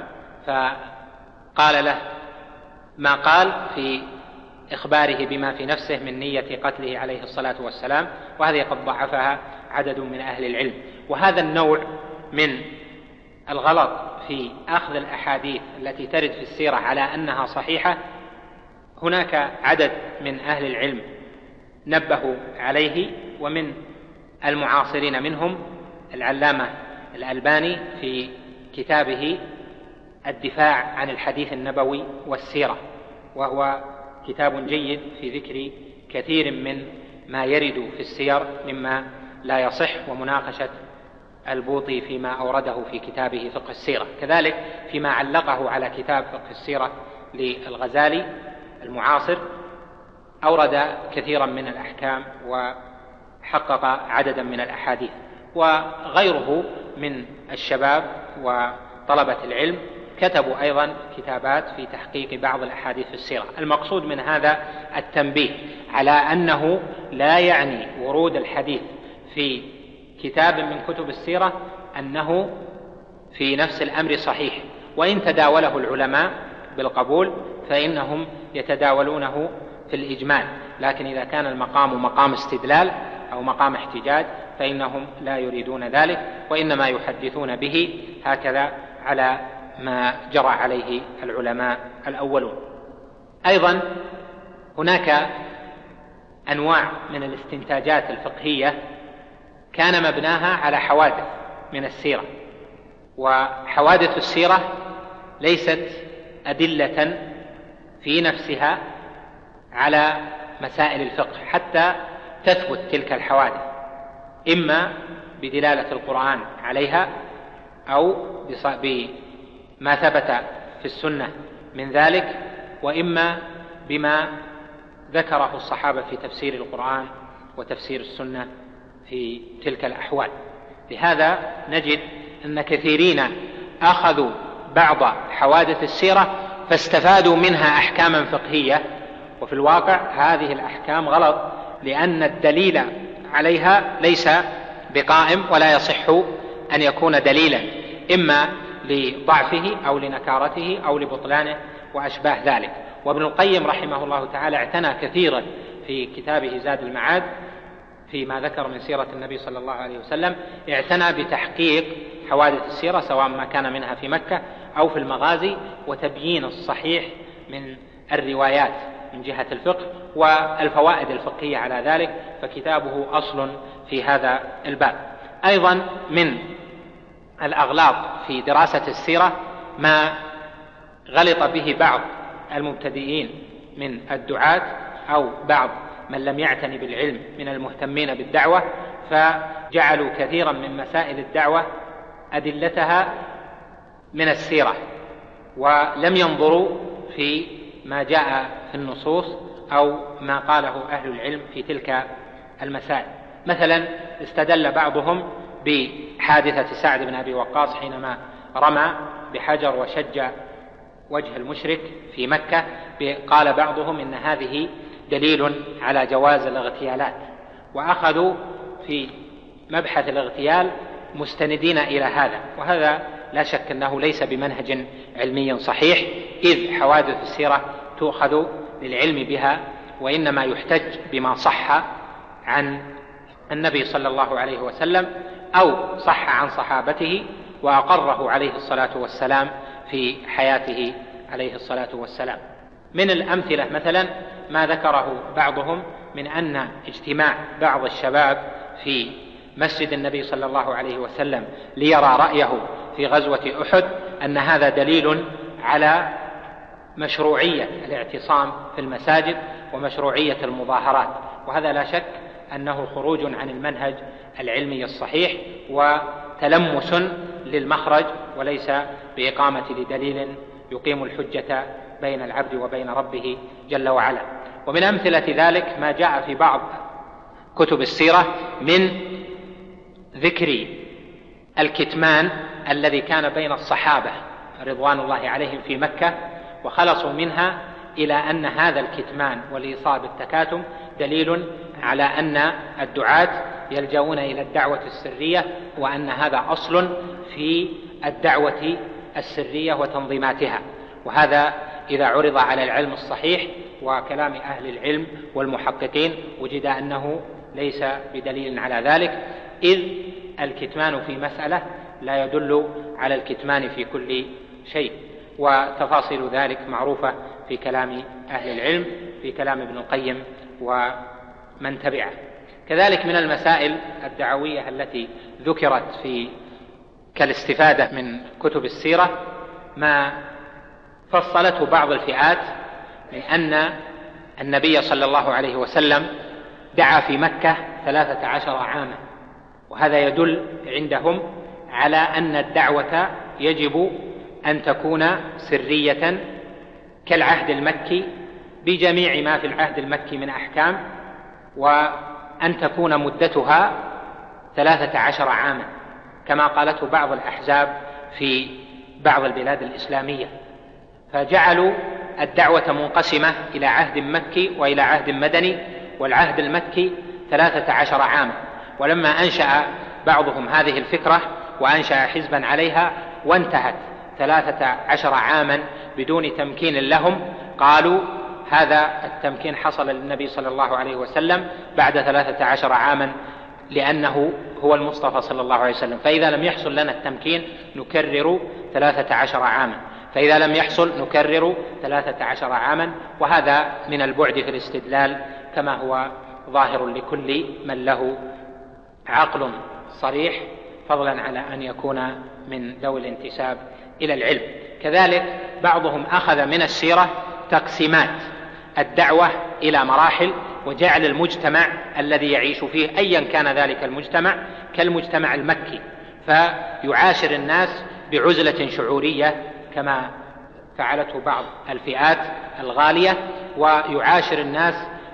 فقال له ما قال في إخباره بما في نفسه من نية قتله عليه الصلاة والسلام، وهذه قد ضعفها عدد من أهل العلم. وهذا النوع من الغلط في أخذ الأحاديث التي ترد في السيرة على أنها صحيحة هناك عدد من أهل العلم نبهوا عليه، ومن المعاصرين منهم العلامة الألباني في كتابه الدفاع عن الحديث النبوي والسيرة، وهو كتاب جيد في ذكر كثير من ما يرد في السير مما لا يصح، ومناقشة البوطي فيما أورده في كتابه فقه السيرة، كذلك فيما علقه على كتاب فقه السيرة للغزالي المعاصر أورد كثيرا من الأحكام وحقق عددا من الأحاديث. وغيره من الشباب وطلبة العلم كتبوا أيضا كتابات في تحقيق بعض الأحاديث في السيرة. المقصود من هذا التنبيه على أنه لا يعني ورود الحديث في كتاب من كتب السيرة أنه في نفس الأمر صحيح، وإن تداوله العلماء بالقبول فإنهم يتداولونه في الإجمال، لكن إذا كان المقام مقام استدلال أو مقام احتجاج فإنهم لا يريدون ذلك، وإنما يحدثون به هكذا على ما جرى عليه العلماء الأولون. أيضا هناك أنواع من الاستنتاجات الفقهية كان مبناها على حوادث من السيرة، وحوادث السيرة ليست أدلة في نفسها على مسائل الفقه حتى تثبت تلك الحوادث، إما بدلالة القرآن عليها أو بما ثبت في السنة من ذلك، وإما بما ذكره الصحابة في تفسير القرآن وتفسير السنة في تلك الأحوال. لهذا نجد أن كثيرين أخذوا بعض حوادث السيرة فاستفادوا منها أحكاما فقهية، وفي الواقع هذه الأحكام غلط، لأن الدليل عليها ليس بقائم ولا يصح أن يكون دليلا، إما لضعفه أو لنكارته أو لبطلانه وأشباه ذلك. وابن القيم رحمه الله تعالى اعتنى كثيرا في كتابه زاد المعاد فيما ذكر من سيرة النبي صلى الله عليه وسلم، اعتنى بتحقيق حوادث السيرة سواء ما كان منها في مكة أو في المغازي، وتبيين الصحيح من الروايات من جهة الفقه والفوائد الفقهية على ذلك، فكتابه أصل في هذا الباب. أيضا من الأغلاط في دراسة السيرة ما غلط به بعض المبتدئين من الدعاة أو بعض من لم يعتني بالعلم من المهتمين بالدعوة، فجعلوا كثيرا من مسائل الدعوة أدلتها من السيرة، ولم ينظروا في ما جاء في النصوص أو ما قاله أهل العلم في تلك المسائل. مثلا استدل بعضهم بحادثة سعد بن أبي وقاص حينما رمى بحجر وشج وجه المشرك في مكة، قال بعضهم إن هذه دليل على جواز الاغتيالات، وأخذوا في مبحث الاغتيال مستندين إلى هذا، وهذا لا شك أنه ليس بمنهج علمي صحيح، إذ حوادث السيرة تؤخذ للعلم بها، وإنما يحتج بما صح عن النبي صلى الله عليه وسلم أو صح عن صحابته وأقره عليه الصلاة والسلام في حياته عليه الصلاة والسلام. من الأمثلة مثلا ما ذكره بعضهم من أن اجتماع بعض الشباب في مسجد النبي صلى الله عليه وسلم ليرى رأيه في غزوة أحد أن هذا دليل على مشروعية الاعتصام في المساجد ومشروعية المظاهرات، وهذا لا شك أنه خروج عن المنهج العلمي الصحيح وتلمس للمخرج وليس بإقامة لدليل يقيم الحجة بين العبد وبين ربه جل وعلا. ومن أمثلة ذلك ما جاء في بعض كتب السيرة من ذكر الكتمان الذي كان بين الصحابة رضوان الله عليهم في مكة وخلصوا منها، إلى أن هذا الكتمان والإيصال بالتكاتم دليل على أن الدعاة يلجؤون إلى الدعوة السرية، وأن هذا أصل في الدعوة السرية وتنظيماتها. وهذا إذا عرض على العلم الصحيح وكلام أهل العلم والمحققين وجد أنه ليس بدليل على ذلك، إذ الكتمان في مسألة لا يدل على الكتمان في كل شيء، وتفاصيل ذلك معروفة في كلام أهل العلم في كلام ابن القيم ومن تبعه. كذلك من المسائل الدعوية التي ذكرت في كالاستفادة من كتب السيرة ما فصلته بعض الفئات من أن النبي صلى الله عليه وسلم دعا في مكة ثلاثة عشر عاما، وهذا يدل عندهم على أن الدعوة يجب أن تكون سرية كالعهد المكي بجميع ما في العهد المكي من أحكام، وأن تكون مدتها ثلاثة عشر عاما كما قالته بعض الأحزاب في بعض البلاد الإسلامية، فجعلوا الدعوة منقسمة إلى عهد مكي وإلى عهد مدني، والعهد المكي ثلاثة عشر عاما. ولما أنشأ بعضهم هذه الفكرة وأنشأ حزبا عليها وانتهت ثلاثة عشر عاما بدون تمكين لهم، قالوا هذا التمكين حصل للنبي صلى الله عليه وسلم بعد ثلاثة عشر عاما لأنه هو المصطفى صلى الله عليه وسلم، فإذا لم يحصل لنا التمكين نكرر ثلاثة عشر عاما، فإذا لم يحصل نكرر ثلاثة عشر عاما. وهذا من البعد في الاستدلال كما هو ظاهر لكل من له عقل صريح، فضلا على أن يكون من ذوي الانتساب إلى العلم. كذلك بعضهم أخذ من السيرة تقسيمات الدعوة إلى مراحل، وجعل المجتمع الذي يعيش فيه أيا كان ذلك المجتمع كالمجتمع المكي، فيعاشر الناس بعزلة شعورية كما فعلته بعض الفئات الغالية، ويعاشر الناس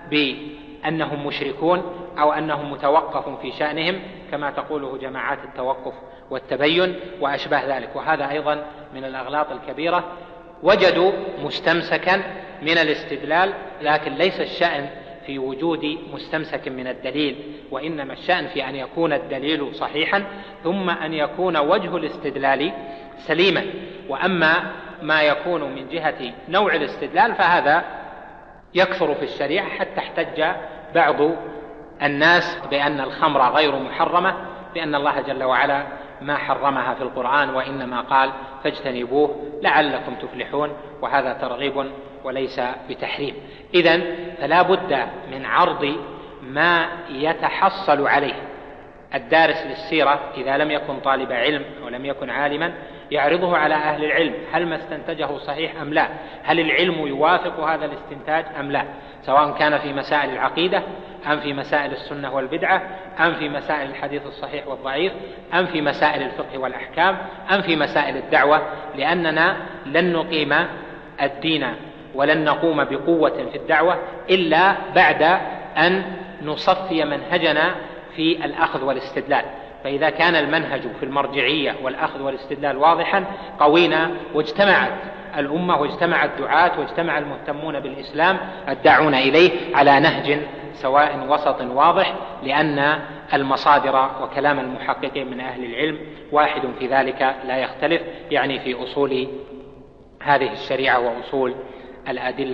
بأنهم مشركون أو أنهم متوقف في شأنهم كما تقوله جماعات التوقف والتبين وأشباه ذلك. وهذا أيضا من الأغلاط الكبيرة. وجدوا مستمسكا من الاستدلال، لكن ليس الشأن في وجود مستمسك من الدليل، وإنما الشأن في أن يكون الدليل صحيحا ثم أن يكون وجه الاستدلال سليما. وأما ما يكون من جهة نوع الاستدلال فهذا يكثر في الشريعة، حتى احتج بعض الناس بأن الخمر غير محرمة بأن الله جل وعلا ما حرمها في القرآن، وإنما قال فاجتنبوه لعلكم تفلحون، وهذا ترغيب وليس بتحريم. إذن فلا بد من عرض ما يتحصل عليه الدارس للسيرة إذا لم يكن طالب علم ولم يكن عالما، يعرضه على أهل العلم، هل ما استنتجه صحيح أم لا، هل العلم يوافق هذا الاستنتاج أم لا، سواء كان في مسائل العقيدة أم في مسائل السنة والبدعة أم في مسائل الحديث الصحيح والضعيف أم في مسائل الفقه والأحكام أم في مسائل الدعوة، لأننا لن نقيم الدين ولن نقوم بقوة في الدعوة إلا بعد أن نصفي منهجنا في الأخذ والاستدلال. فإذا كان المنهج في المرجعية والأخذ والاستدلال واضحا قوينا، واجتمعت الأمة واجتمع الدعاة واجتمع المهتمون بالإسلام الداعون إليه على نهج سواء وسط واضح، لأن المصادر وكلام المحققين من أهل العلم واحد في ذلك لا يختلف، يعني في أصول هذه الشريعة وأصول الأدلة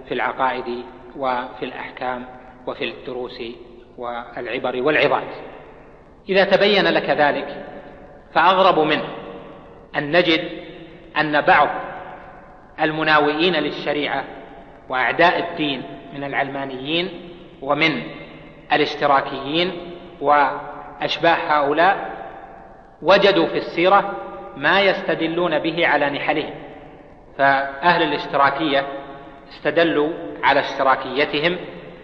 في العقائد وفي الأحكام وفي الدروس والعبر والعظات. إذا تبين لك ذلك فأغرب منه أن نجد أن بعض المناوئين للشريعة وأعداء الدين من العلمانيين ومن الاشتراكيين وأشباه هؤلاء وجدوا في السيرة ما يستدلون به على نحلهم. فأهل الاشتراكية استدلوا على اشتراكيتهم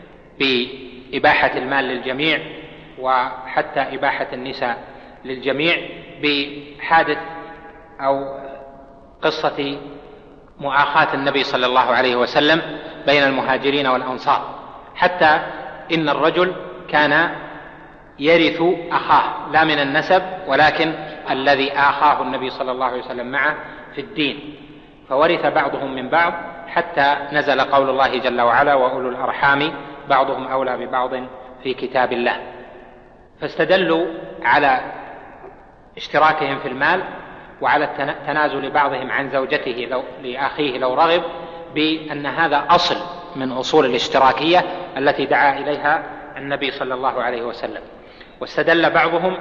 بإباحة المال للجميع وحتى إباحة النساء للجميع بحادث أو قصة مؤاخاة النبي صلى الله عليه وسلم بين المهاجرين والأنصار، حتى إن الرجل كان يرث أخاه لا من النسب ولكن الذي آخاه النبي صلى الله عليه وسلم معه في الدين، فورث بعضهم من بعض حتى نزل قول الله جل وعلا وأولو الأرحام بعضهم أولى ببعض في كتاب الله. فاستدلوا على اشتراكهم في المال وعلى تنازل بعضهم عن زوجته لو لأخيه لو رغب بأن هذا أصل من أصول الاشتراكية التي دعا إليها النبي صلى الله عليه وسلم. واستدل بعضهم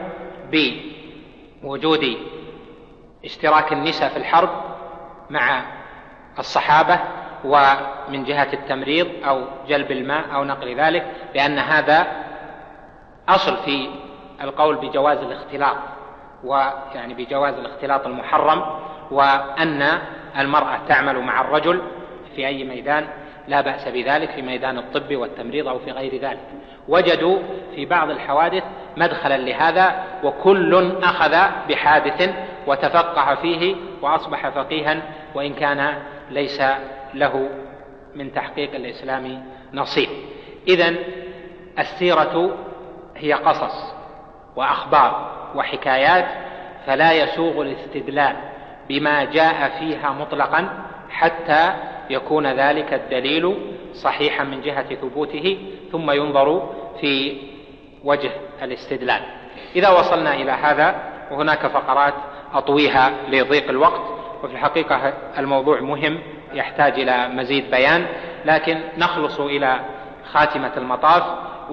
بوجود اشتراك النساء في الحرب مع الصحابة ومن جهة التمريض أو جلب الماء أو نقل ذلك، لأن هذا أصل في القول بجواز الاختلاط ويعني بجواز الاختلاط المحرم، وأن المرأة تعمل مع الرجل في أي ميدان لا بأس بذلك، في ميدان الطب والتمريض أو في غير ذلك. وجدوا في بعض الحوادث مدخلا لهذا، وكل أخذ بحادث وتفقه فيه وأصبح فقيها وإن كان ليس له من تحقيق الإسلام نصيب. إذن السيرة هي قصص وأخبار وحكايات، فلا يسوغ الاستدلال بما جاء فيها مطلقا حتى يكون ذلك الدليل صحيحا من جهة ثبوته، ثم ينظر في وجه الاستدلال. إذا وصلنا إلى هذا، وهناك فقرات أطويها لضيق الوقت، وفي الحقيقة الموضوع مهم يحتاج إلى مزيد بيان، لكن نخلص إلى خاتمة المطاف،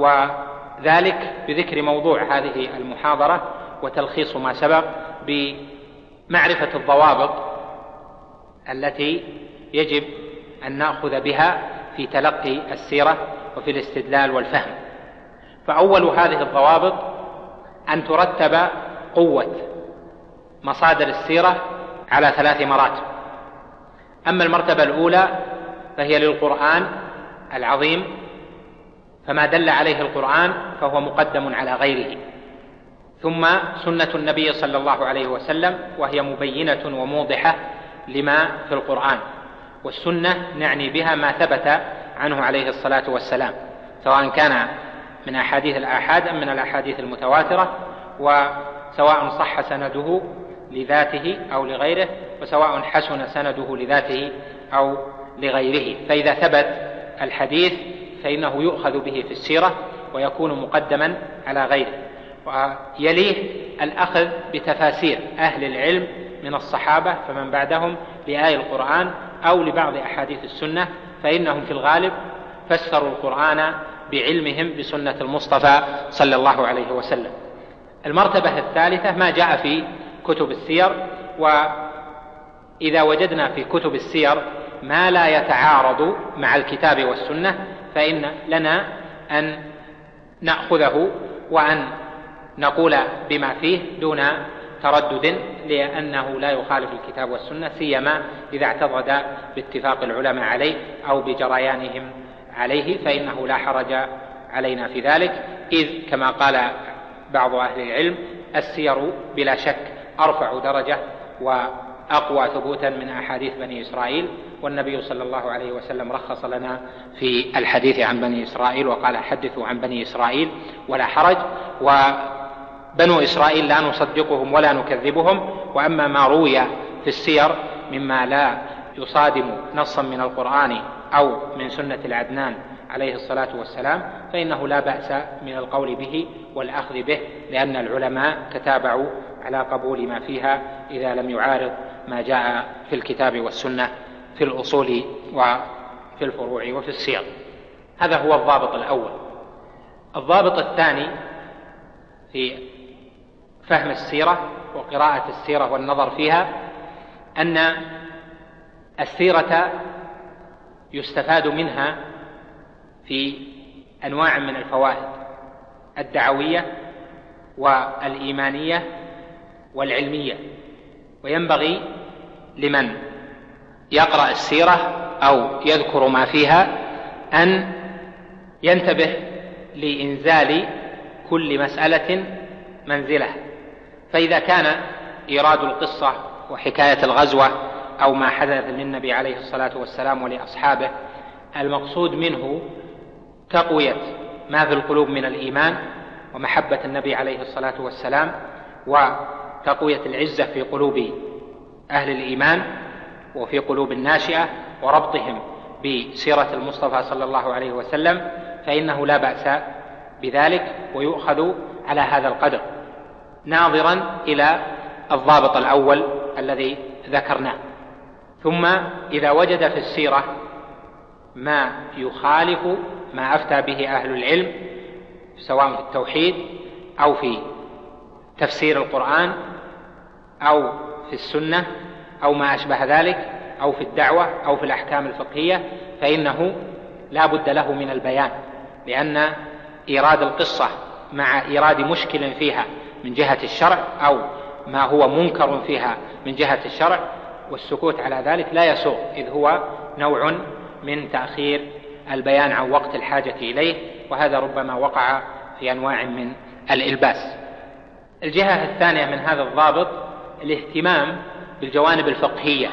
وذلك بذكر موضوع هذه المحاضرة وتلخيص ما سبق بمعرفة الضوابط التي يجب أن نأخذ بها في تلقي السيرة وفي الاستدلال والفهم. فأول هذه الضوابط أن ترتب قوة مصادر السيرة على ثلاث مراتب. أما المرتبة الأولى فهي للقرآن العظيم، فما دل عليه القرآن فهو مقدم على غيره، ثم سنة النبي صلى الله عليه وسلم وهي مبينة وموضحة لما في القرآن، والسنة نعني بها ما ثبت عنه عليه الصلاة والسلام، سواء كان من أحاديث الآحاد أم من الأحاديث المتواترة، وسواء صح سنده لذاته أو لغيره، وسواء حسن سنده لذاته أو لغيره. فإذا ثبت الحديث فإنه يؤخذ به في السيرة ويكون مقدما على غيره. ويليه الأخذ بتفاسير أهل العلم من الصحابة فمن بعدهم لآية القرآن أو لبعض أحاديث السنة، فإنهم في الغالب فسروا القرآن بعلمهم بسنة المصطفى صلى الله عليه وسلم. المرتبة الثالثة ما جاء في كتب السير، وإذا وجدنا في كتب السير ما لا يتعارض مع الكتاب والسنة فإن لنا أن نأخذه وأن نقول بما فيه دون تردد، لأنه لا يخالف الكتاب والسنة، سيما إذا اعتضد باتفاق العلماء عليه أو بجريانهم عليه، فإنه لا حرج علينا في ذلك، إذ كما قال بعض أهل العلم السير بلا شك أرفع درجة وأقوى ثبوتا من أحاديث بني إسرائيل، والنبي صلى الله عليه وسلم رخص لنا في الحديث عن بني إسرائيل وقال حدثوا عن بني إسرائيل ولا حرج. وبنو إسرائيل لا نصدقهم ولا نكذبهم، وأما ما روي في السير مما لا يصادم نصا من القرآن أو من سنة العدنان عليه الصلاة والسلام فإنه لا بأس من القول به والأخذ به، لأن العلماء تتابعوا على قبول ما فيها إذا لم يعارض ما جاء في الكتاب والسنة في الأصول في الفروع وفي السير. هذا هو الضابط الأول. الضابط الثاني في فهم السيرة وقراءة السيرة والنظر فيها أن السيرة يستفاد منها في أنواع من الفوائد الدعوية والإيمانية والعلمية، وينبغي لمن يقرأ السيرة أو يذكر ما فيها أن ينتبه لإنزال كل مسألة منزلها. فإذا كان إيراد القصة وحكاية الغزوة أو ما حدث للنبي عليه الصلاة والسلام ولأصحابه المقصود منه تقوية ما في القلوب من الإيمان ومحبة النبي عليه الصلاة والسلام وتقوية العزة في قلوب أهل الإيمان وفي قلوب الناشئة وربطهم بسيرة المصطفى صلى الله عليه وسلم، فإنه لا بأس بذلك ويؤخذ على هذا القدر، ناظرا إلى الضابط الأول الذي ذكرناه. ثم إذا وجد في السيرة ما يخالف ما أفتى به أهل العلم سواء في التوحيد أو في تفسير القرآن أو في السنة أو ما أشبه ذلك أو في الدعوة أو في الأحكام الفقهية، فإنه لا بد له من البيان، لأن إيراد القصة مع إيراد مشكل فيها من جهة الشرع أو ما هو منكر فيها من جهة الشرع والسكوت على ذلك لا يسوغ، إذ هو نوع من تأخير البيان عن وقت الحاجة إليه، وهذا ربما وقع في أنواع من الإلباس. الجهة الثانية من هذا الضابط الاهتمام بالجوانب الفقهية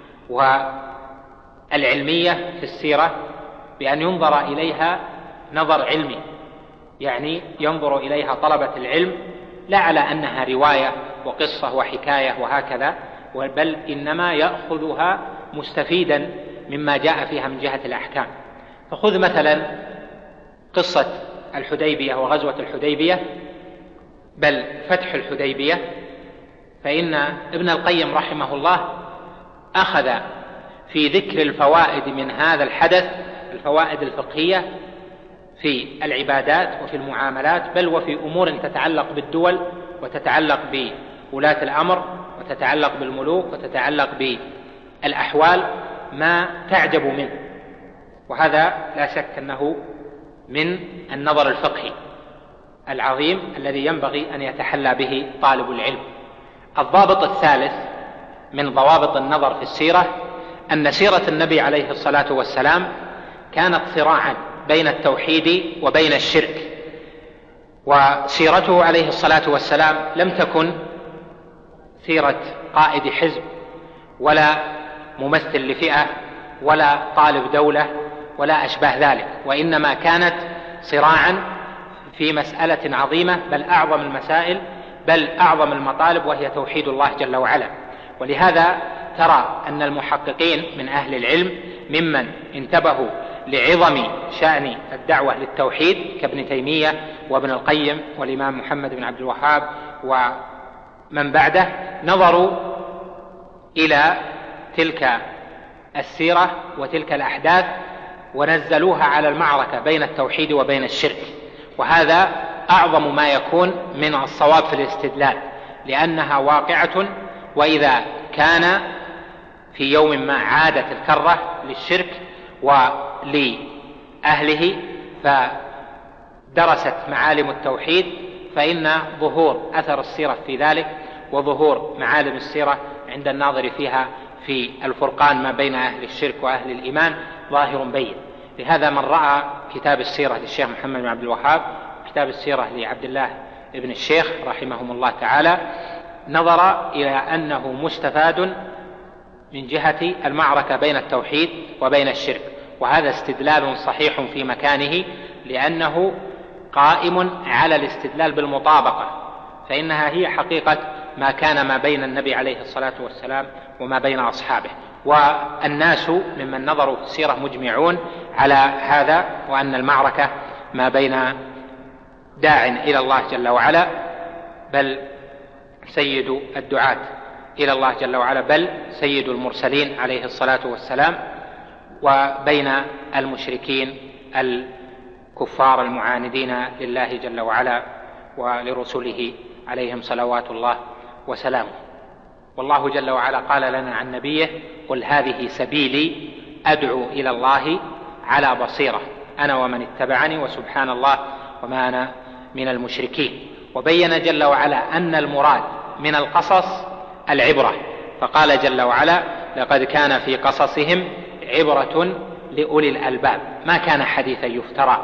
والعلمية في السيرة بأن ينظر إليها نظر علمي، يعني ينظر إليها طلبة العلم لا على أنها رواية وقصة وحكاية وهكذا، بل إنما يأخذها مستفيدا مما جاء فيها من جهة الأحكام. فخذ مثلا قصة الحديبية وغزوة الحديبية بل فتح الحديبية، فإن ابن القيم رحمه الله أخذ في ذكر الفوائد من هذا الحدث الفوائد الفقهية في العبادات وفي المعاملات، بل وفي أمور تتعلق بالدول وتتعلق بولاة الأمر وتتعلق بالملوك وتتعلق بالأحوال ما تعجب منه، وهذا لا شك أنه من النظر الفقهي العظيم الذي ينبغي أن يتحلى به طالب العلم. الضابط الثالث من ضوابط النظر في السيرة أن سيرة النبي عليه الصلاة والسلام كانت صراعا بين التوحيد وبين الشرك، وسيرته عليه الصلاة والسلام لم تكن سيرة قائد حزب ولا ممثل لفئة ولا طالب دولة ولا أشباه ذلك، وإنما كانت صراعا في مسألة عظيمة بل أعظم المسائل بل أعظم المطالب، وهي توحيد الله جل وعلا. ولهذا ترى أن المحققين من أهل العلم ممن انتبهوا لعظم شأن الدعوة للتوحيد كابن تيمية وابن القيم والإمام محمد بن عبد الوهاب ومن بعده نظروا إلى تلك السيرة وتلك الأحداث ونزلوها على المعركة بين التوحيد وبين الشرك، وهذا أعظم ما يكون من الصواب في الاستدلال، لأنها واقعة، وإذا كان في يوم ما عادت الكرة للشرك ولأهله فدرست معالم التوحيد، فإن ظهور أثر السيرة في ذلك وظهور معالم السيرة عند الناظر فيها في الفرقان ما بين أهل الشرك وأهل الإيمان ظاهر بين. لهذا من رأى كتاب السيرة للشيخ محمد بن عبد الوهاب كتاب السيرة لعبد الله ابن الشيخ رحمهم الله تعالى نظر إلى أنه مستفاد من جهة المعركة بين التوحيد وبين الشرك، وهذا استدلال صحيح في مكانه، لأنه قائم على الاستدلال بالمطابقة، فإنها هي حقيقة ما كان ما بين النبي عليه الصلاة والسلام وما بين أصحابه، والناس ممن نظروا في السيرة مجمعون على هذا، وأن المعركة ما بين داع إلى الله جل وعلا بل سيد الدعاة إلى الله جل وعلا بل سيد المرسلين عليه الصلاة والسلام، وبين المشركين الكفار المعاندين لله جل وعلا ولرسله عليهم صلوات الله وسلامه. والله جل وعلا قال لنا عن نبيه: قل هذه سبيلي أدعو إلى الله على بصيرة أنا ومن اتبعني وسبحان الله وما أنا من المشركين. وبين جل وعلا أن المراد من القصص العبرة، فقال جل وعلا: لقد كان في قصصهم عبرة لأولي الألباب، ما كان حديثا يفترى.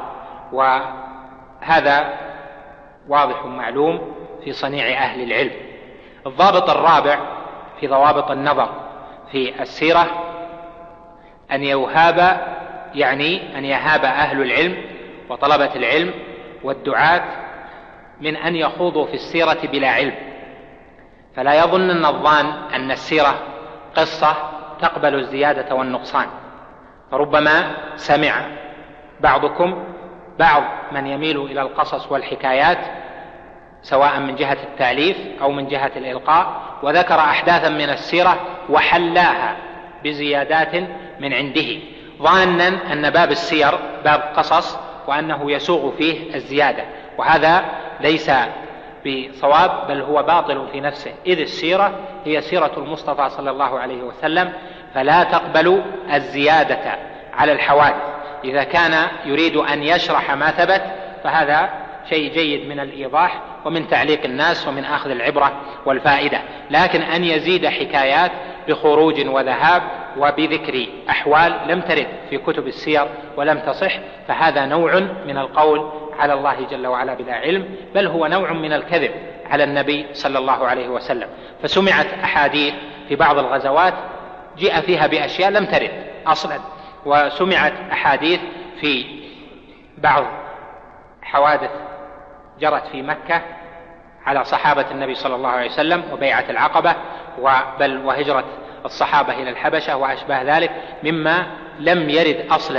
وهذا واضح معلوم في صنيع أهل العلم. الضابط الرابع في ضوابط النظر في السيرة أن يهاب يعني أن يهاب أهل العلم وطلبة العلم والدعاة من أن يخوضوا في السيرة بلا علم، فلا يظن الظان أن السيرة قصة تقبل الزيادة والنقصان. فربما سمع بعضكم بعض من يميل إلى القصص والحكايات سواء من جهة التأليف أو من جهة الإلقاء، وذكر أحداثا من السيرة وحلاها بزيادات من عنده، ظانا أن باب السير باب قصص وأنه يسوغ فيه الزيادة، وهذا ليس بصواب بل هو باطل في نفسه، إذ السيرة هي سيرة المصطفى صلى الله عليه وسلم، فلا تقبل الزيادة على الحوادث. إذا كان يريد أن يشرح ما ثبت فهذا شيء جيد من الإيضاح ومن تعليق الناس ومن أخذ العبرة والفائدة، لكن أن يزيد حكايات بخروج وذهاب وبذكر أحوال لم ترد في كتب السير ولم تصح، فهذا نوع من القول على الله جل وعلا بلا علم، بل هو نوع من الكذب على النبي صلى الله عليه وسلم. فسمعت أحاديث في بعض الغزوات جاء فيها بأشياء لم ترد أصلا، وسمعت أحاديث في بعض حوادث جرت في مكة على صحابة النبي صلى الله عليه وسلم وبيعة العقبة بل وهجرة الصحابة إلى الحبشة وأشباه ذلك مما لم يرد أصلا،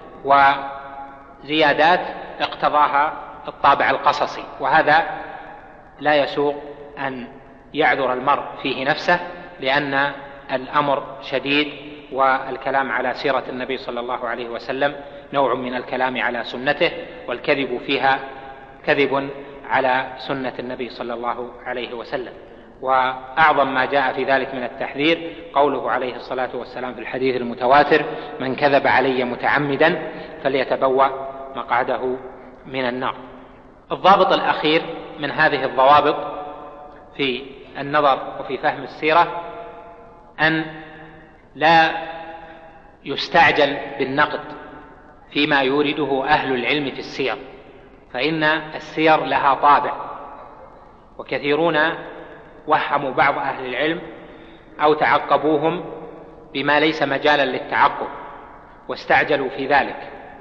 وزيادات اقتضاها الطابع القصصي، وهذا لا يسوغ أن يعذر المرء فيه نفسه، لأن الأمر شديد، والكلام على سيرة النبي صلى الله عليه وسلم نوع من الكلام على سنته، والكذب فيها كذب على سنة النبي صلى الله عليه وسلم. وأعظم ما جاء في ذلك من التحذير قوله عليه الصلاة والسلام في الحديث المتواتر: من كذب علي متعمدا فليتبوأ مقعده من النار. الضابط الأخير من هذه الضوابط في النظر وفي فهم السيرة أن لا يستعجل بالنقد فيما يورده أهل العلم في السير، فإن السير لها طابع، وكثيرون وهموا بعض أهل العلم أو تعقبوهم بما ليس مجالا للتعقب واستعجلوا في ذلك.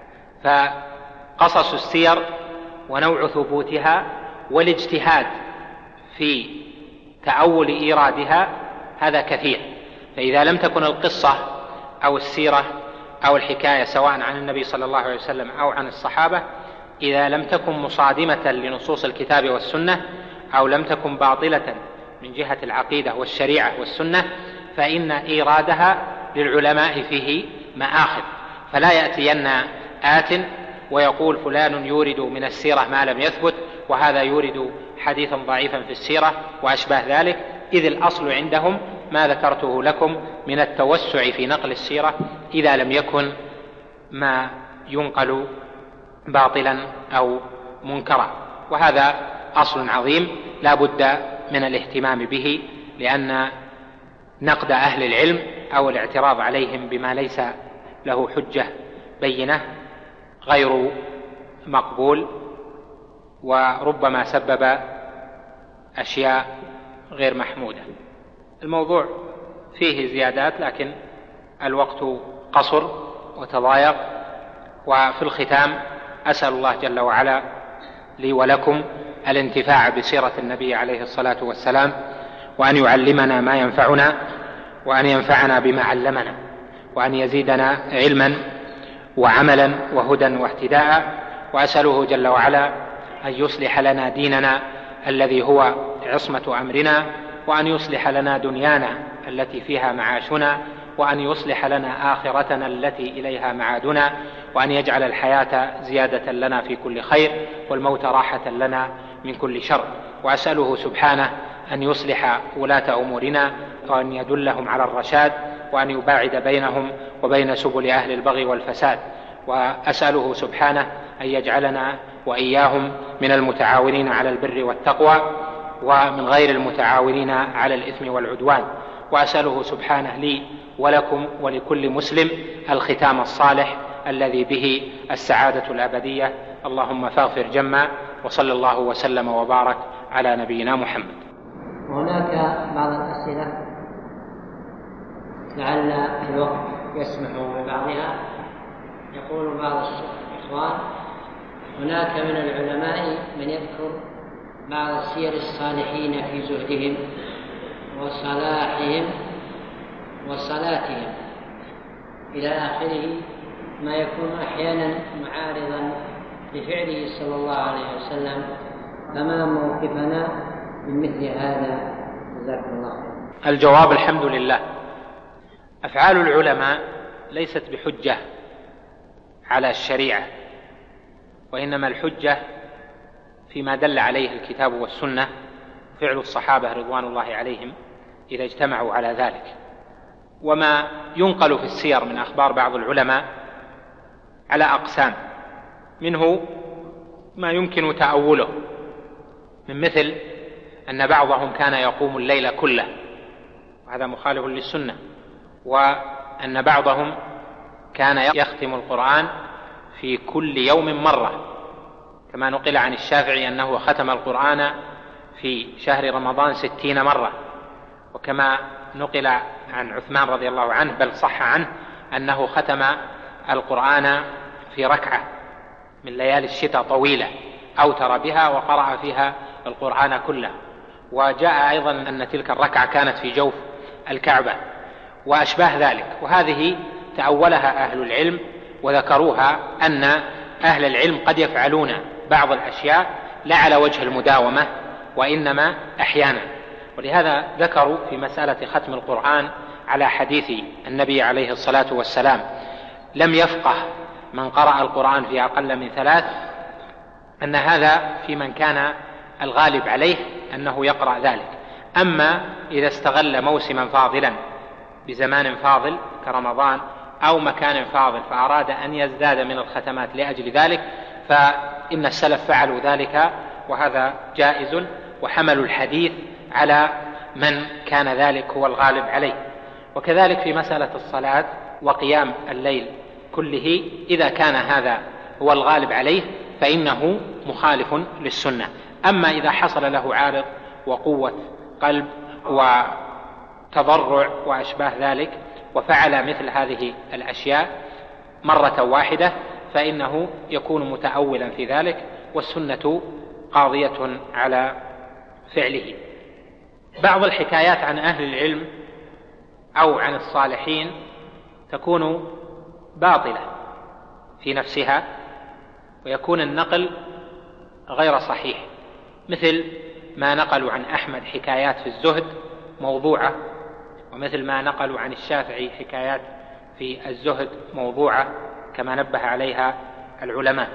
فقصص السير ونوع ثبوتها والاجتهاد في تأول إيرادها هذا كثير، فإذا لم تكن القصة أو السيرة أو الحكاية سواء عن النبي صلى الله عليه وسلم أو عن الصحابة، إذا لم تكن مصادمة لنصوص الكتاب والسنة أو لم تكن باطلة من جهة العقيدة والشريعة والسنة، فإن إيرادها للعلماء فيه مآخذ، فلا يأتين آت ويقول فلان يورد من السيرة ما لم يثبت وهذا يورد حديثا ضعيفا في السيرة وأشباه ذلك، إذ الأصل عندهم ما ذكرته لكم من التوسع في نقل السيرة إذا لم يكن ما ينقل باطلا أو منكرا، وهذا أصل عظيم لا بد من الاهتمام به، لأن نقد أهل العلم أو الاعتراض عليهم بما ليس له حجة بينة غير مقبول، وربما سبب أشياء غير محمودة. الموضوع فيه زيادات لكن الوقت قصر وتضايق، وفي الختام أسأل الله جل وعلا لي ولكم الانتفاع بسيرة النبي عليه الصلاة والسلام، وأن يعلمنا ما ينفعنا، وأن ينفعنا بما علمنا، وأن يزيدنا علما وعملا وهدى واهتداء، وأسأله جل وعلا أن يصلح لنا ديننا الذي هو عصمة أمرنا، وأن يصلح لنا دنيانا التي فيها معاشنا، وأن يصلح لنا آخرتنا التي إليها معادنا، وأن يجعل الحياة زيادة لنا في كل خير والموت راحة لنا من كل شر. وأسأله سبحانه أن يصلح ولاة أمورنا وأن يدلهم على الرشاد وأن يباعد بينهم وبين سبل أهل البغي والفساد. وأسأله سبحانه أن يجعلنا وإياهم من المتعاونين على البر والتقوى ومن غير المتعاونين على الإثم والعدوان. وأسأله سبحانه لي ولكم ولكل مسلم الختام الصالح الذي به السعادة الأبدية. اللهم فاغفر جما، وصلى الله وسلم وبارك على نبينا محمد. هناك بعض الأسئلة لعل الوقت يسمح ببعضها. يقول بعض الإخوان: هناك من العلماء من يذكر بعض سير الصالحين في زهدهم وصلاحهم وصلاتهم إلى آخره، ما يكون أحيانا معارضا لفعله صلى الله عليه وسلم، فما موقفنا من مثل هذا؟ جزاكم الله خير. الجواب: الحمد لله. أفعال العلماء ليست بحجة على الشريعة، وإنما الحجة فيما دل عليه الكتاب والسنة، فعل الصحابة رضوان الله عليهم إذا اجتمعوا على ذلك. وما ينقل في السير من أخبار بعض العلماء على أقسام، منه ما يمكن تأوله، من مثل أن بعضهم كان يقوم الليل كله، وهذا مخالف للسنة، وأن بعضهم كان يختم القرآن في كل يوم مرة، كما نقل عن الشافعي أنه ختم القرآن في شهر رمضان ستين مرة، وكما نقل عن عثمان رضي الله عنه بل صح عنه أنه ختم القرآن في ركعة من ليالي الشتاء طويلة أوتر بها وقرأ فيها القرآن كله. وجاء أيضا أن تلك الركعة كانت في جوف الكعبة وأشباه ذلك. وهذه تأولها أهل العلم وذكروها أن أهل العلم قد يفعلون بعض الأشياء لا على وجه المداومة وإنما أحيانا، ولهذا ذكروا في مسألة ختم القرآن على حديث النبي عليه الصلاة والسلام: لم يفقه من قرأ القرآن في أقل من ثلاث، أن هذا في من كان الغالب عليه أنه يقرأ ذلك. أما إذا استغل موسما فاضلا بزمان فاضل كرمضان أو مكان فاضل فأراد أن يزداد من الختمات لأجل ذلك، فإن السلف فعلوا ذلك، وهذا جائز، وحملوا الحديث على من كان ذلك هو الغالب عليه. وكذلك في مسألة الصلاة وقيام الليل كله، إذا كان هذا هو الغالب عليه فإنه مخالف للسنة. أما إذا حصل له عارض وقوة قلب وتضرع وأشباه ذلك وفعل مثل هذه الأشياء مرة واحدة فإنه يكون متأولا في ذلك، والسنة قاضية على فعله. بعض الحكايات عن أهل العلم أو عن الصالحين تكون باطلة في نفسها، ويكون النقل غير صحيح، مثل ما نقلوا عن أحمد حكايات في الزهد موضوعة، ومثل ما نقلوا عن الشافعي حكايات في الزهد موضوعة كما نبه عليها العلماء.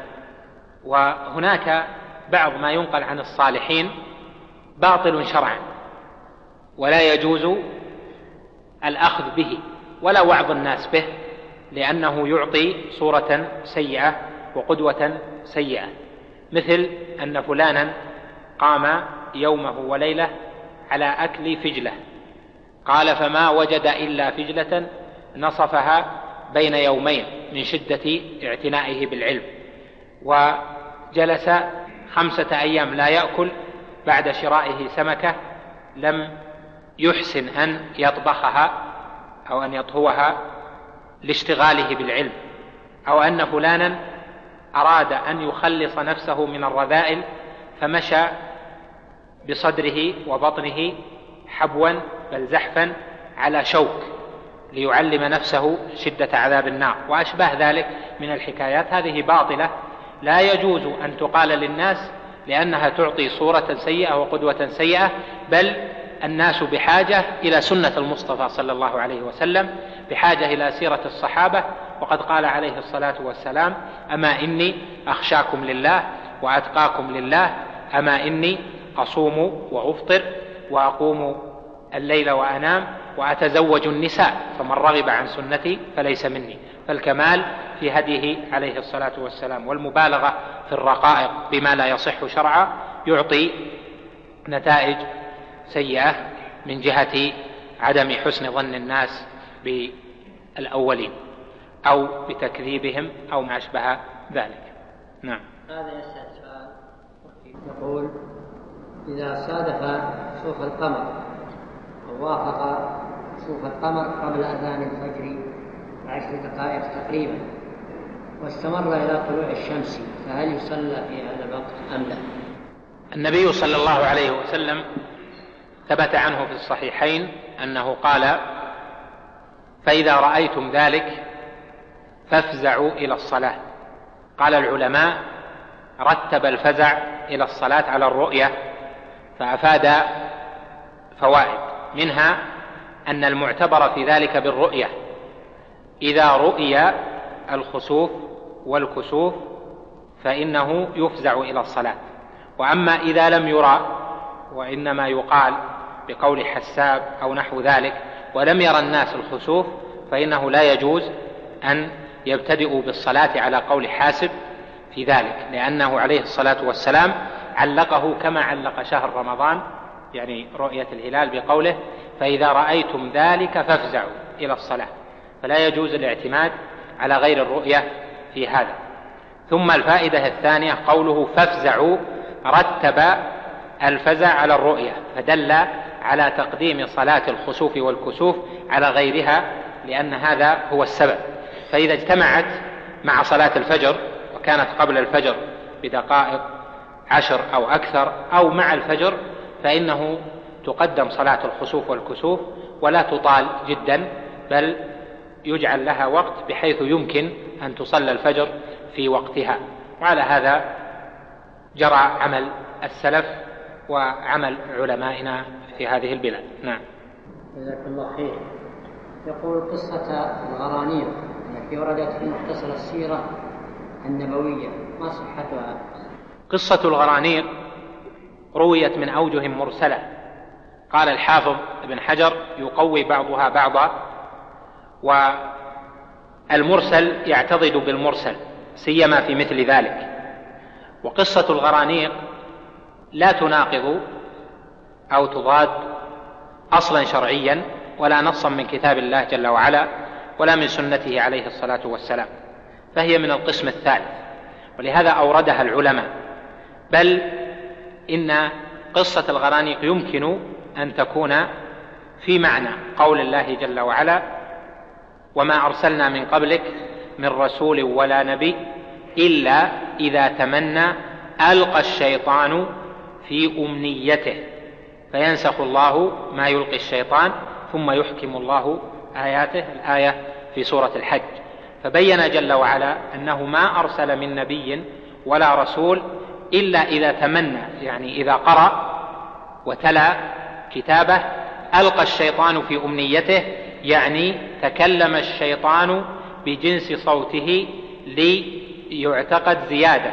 وهناك بعض ما ينقل عن الصالحين باطل شرعا، ولا يجوز الأخذ به ولا وعظ الناس به، لأنه يعطي صورة سيئة وقدوة سيئة، مثل أن فلانا قام يومه وليلة على أكل فجلة، قال فما وجد إلا فجلة نصفها بين يومين من شدة اعتنائه بالعلم، وجلس خمسة أيام لا يأكل بعد شرائه سمكة لم يحسن أن يطبخها أو أن يطهوها لاشتغاله بالعلم. أو أن فلانا أراد أن يخلص نفسه من الرذائل فمشى بصدره وبطنه حبوا بل زحفا على شوك ليعلم نفسه شدة عذاب النار، وأشباه ذلك من الحكايات. هذه باطلة لا يجوز أن تقال للناس، لأنها تعطي صورة سيئة وقدوة سيئة، بل الناس بحاجة إلى سنة المصطفى صلى الله عليه وسلم، بحاجة إلى سيرة الصحابة. وقد قال عليه الصلاة والسلام: أما إني أخشاكم لله وأتقاكم لله، أما إني أصوم وأفطر وأقوم الليل وأنام وأتزوج النساء، فمن رغب عن سنتي فليس مني. فالكمال في هديه عليه الصلاة والسلام، والمبالغة في الرقائق بما لا يصح شرعا يعطي نتائج سيئة من جهة عدم حسن ظن الناس بالأولين أو بتكذيبهم أو ما أشبه ذلك. نعم. هذا يسأل سؤال يقول: إذا صادف سوف القمر ووافق سوف القمر قبل أذان الفجر بعشر دقائق تقريبا واستمر إلى طلوع الشمس، فهل يصلى في هذا الوقت أم لا؟ النبي صلى الله عليه وسلم ثبت عنه في الصحيحين أنه قال: فإذا رأيتم ذلك فافزعوا إلى الصلاة. قال العلماء: رتب الفزع إلى الصلاة على الرؤية، فأفاد فوائد، منها أن المعتبر في ذلك بالرؤية. إذا رؤي الخسوف والكسوف فإنه يفزع إلى الصلاة. وأما إذا لم يرى وإنما يقال بقول حساب أو نحو ذلك ولم يرى الناس الخسوف، فإنه لا يجوز أن يبتدئوا بالصلاة على قول حاسب في ذلك، لأنه عليه الصلاة والسلام علقه كما علق شهر رمضان، يعني رؤية الهلال، بقوله: فإذا رأيتم ذلك فافزعوا إلى الصلاة. فلا يجوز الاعتماد على غير الرؤية في هذا. ثم الفائدة الثانية قوله فافزعوا، رتب الفزع على الرؤية، فدل على تقديم صلاة الخسوف والكسوف على غيرها، لأن هذا هو السبب. فإذا اجتمعت مع صلاة الفجر وكانت قبل الفجر بدقائق عشر أو أكثر أو مع الفجر، فإنه تقدم صلاة الخسوف والكسوف ولا تطال جدا، بل يجعل لها وقت بحيث يمكن أن تصلى الفجر في وقتها. وعلى هذا جرى عمل السلف وعمل علمائنا في هذه البلاد. نعم. جزاك الله خير. يقول: قصة الغرانيق التي وردت في مختصر السيرة النبوية ما صحتها؟ قصة الغرانيق رويت من أوجه مرسلة، قال الحافظ ابن حجر: يقوي بعضها بعضا، والمرسل يعتضد بالمرسل سيما في مثل ذلك. وقصة الغرانيق لا تناقض أو تضاد أصلا شرعيا ولا نصا من كتاب الله جل وعلا ولا من سنته عليه الصلاة والسلام، فهي من القسم الثالث، ولهذا أوردها العلماء. بل إن قصة الغرانيق يمكن أن تكون في معنى قول الله جل وعلا: وما أرسلنا من قبلك من رسول ولا نبي إلا إذا تمنى ألقى الشيطان في أمنيته فينسخ الله ما يلقي الشيطان ثم يحكم الله آياته، الآية في سورة الحج. فبين جل وعلا أنه ما أرسل من نبي ولا رسول إلا إذا تمنى، يعني إذا قرأ وتلا كتابه ألقى الشيطان في أمنيته، يعني تكلم الشيطان بجنس صوته ليعتقد زيادة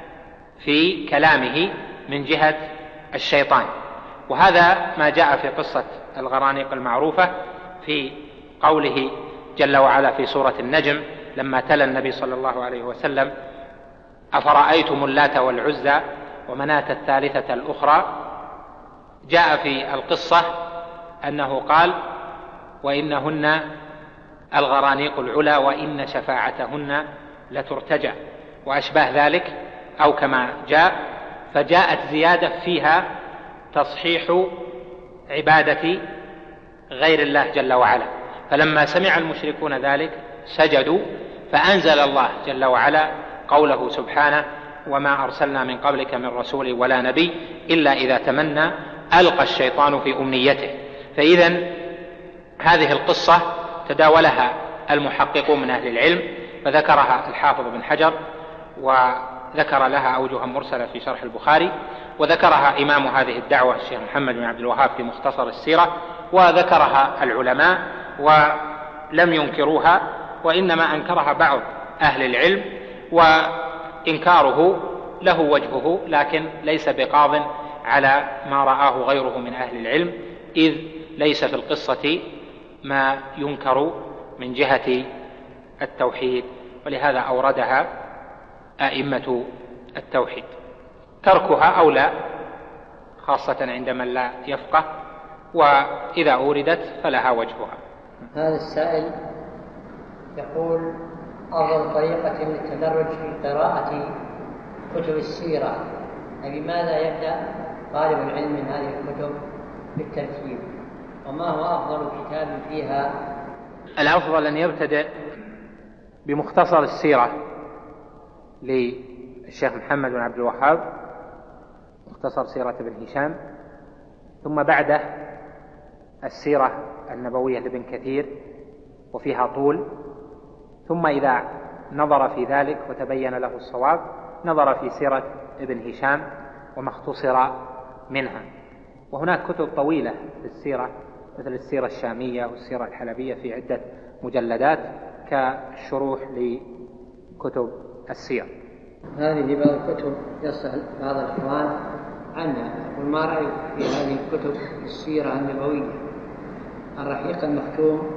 في كلامه من جهة الشيطان. وهذا ما جاء في قصة الغرانيق المعروفة في قوله جل وعلا في سورة النجم لما تلا النبي صلى الله عليه وسلم: أفرأيتم اللات والعزى ومناة الثالثة الأخرى. جاء في القصة أنه قال: وإنهن الغرانيق العلا وإن شفاعتهن لترتجى، وأشباه ذلك أو كما جاء. فجاءت زيادة فيها تصحيح عبادة غير الله جل وعلا. فلما سمع المشركون ذلك سجدوا، فأنزل الله جل وعلا قوله سبحانه: وما أرسلنا من قبلك من رسول ولا نبي إلا إذا تمنى ألقى الشيطان في أمنيته. فإذا هذه القصة تداولها المحققون من أهل العلم، فذكرها الحافظ بن حجر، ذكر لها أوجها مرسلة في شرح البخاري، وذكرها إمام هذه الدعوة الشيخ محمد بن عبد الوهاب في مختصر السيرة، وذكرها العلماء ولم ينكروها، وإنما أنكرها بعض أهل العلم، وإنكاره له وجهه لكن ليس بقاض على ما رآه غيره من أهل العلم، إذ ليس في القصة ما ينكر من جهة التوحيد، ولهذا أوردها أئمة التوحيد. تركها أولى خاصة عند من لا يفقه، وإذا أوردت فلها وجهها. هذا السائل يقول: أفضل طريقة للتدرج في قراءة كتب السيرة، فبماذا يبدأ طالب العلم من هذه الكتب بالترتيب؟ وما هو أفضل كتاب فيها؟ الأفضل أن يبتدئ بمختصر السيرة للشيخ محمد بن عبد الوهاب، مختصر سيرة ابن هشام، ثم بعده السيرة النبوية لابن كثير وفيها طول، ثم إذا نظر في ذلك وتبين له الصواب نظر في سيرة ابن هشام وما اختصر منها. وهناك كتب طويلة في السيرة مثل السيرة الشامية والسيرة الحلبية في عدة مجلدات كالشروح لكتب السير. هذه بعض الكتب يسأل بعض الإخوان عنها، وما رأيك في هذه الكتب السيرة النبوية؟ الرحيق المختوم،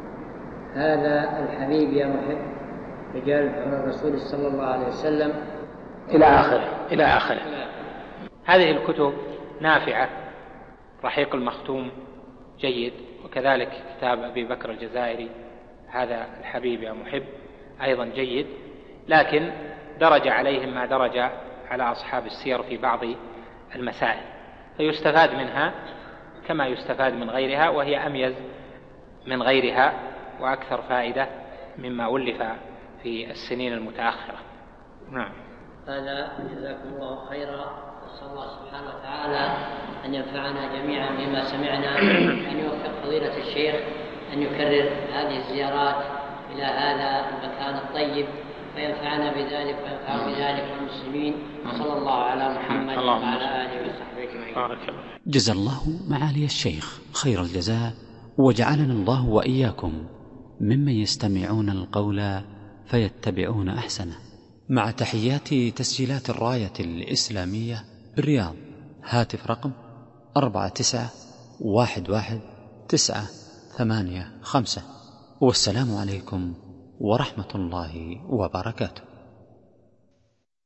هذا الحبيب يا محب، رجال الرسول صلى الله عليه وسلم، إلى آخره إلى آخره. هذه الكتب نافعة. رحيق المختوم جيد، وكذلك كتاب أبي بكر الجزائري هذا الحبيب يا محب أيضا جيد، لكن درج عليهم ما درج على أصحاب السير في بعض المسائل، فيستفاد منها كما يستفاد من غيرها، وهي أميز من غيرها وأكثر فائدة مما ألف في السنين المتأخرة. نعم. هذا جزاكم الله خيرا. أسأل الله سبحانه وتعالى أن ينفعنا جميعا بما سمعنا، أن يوفق فضيلة الشيخ أن يكرر هذه الزيارات إلى هذا المكان الطيب، فينفعنا بذلك وينفع بذلك المسلمين. صلى الله على محمد وعلى آله وصحبه أجمعين. جزا الله معالي الشيخ خير الجزاء، وجعلنا الله وإياكم ممن يستمعون القول فيتبعون أحسنه. مع تحيات تسجيلات الراية الإسلامية بالرياض، هاتف رقم أربعة تسعة واحد واحد تسعة ثمانية خمسة، والسلام عليكم ورحمة الله وبركاته.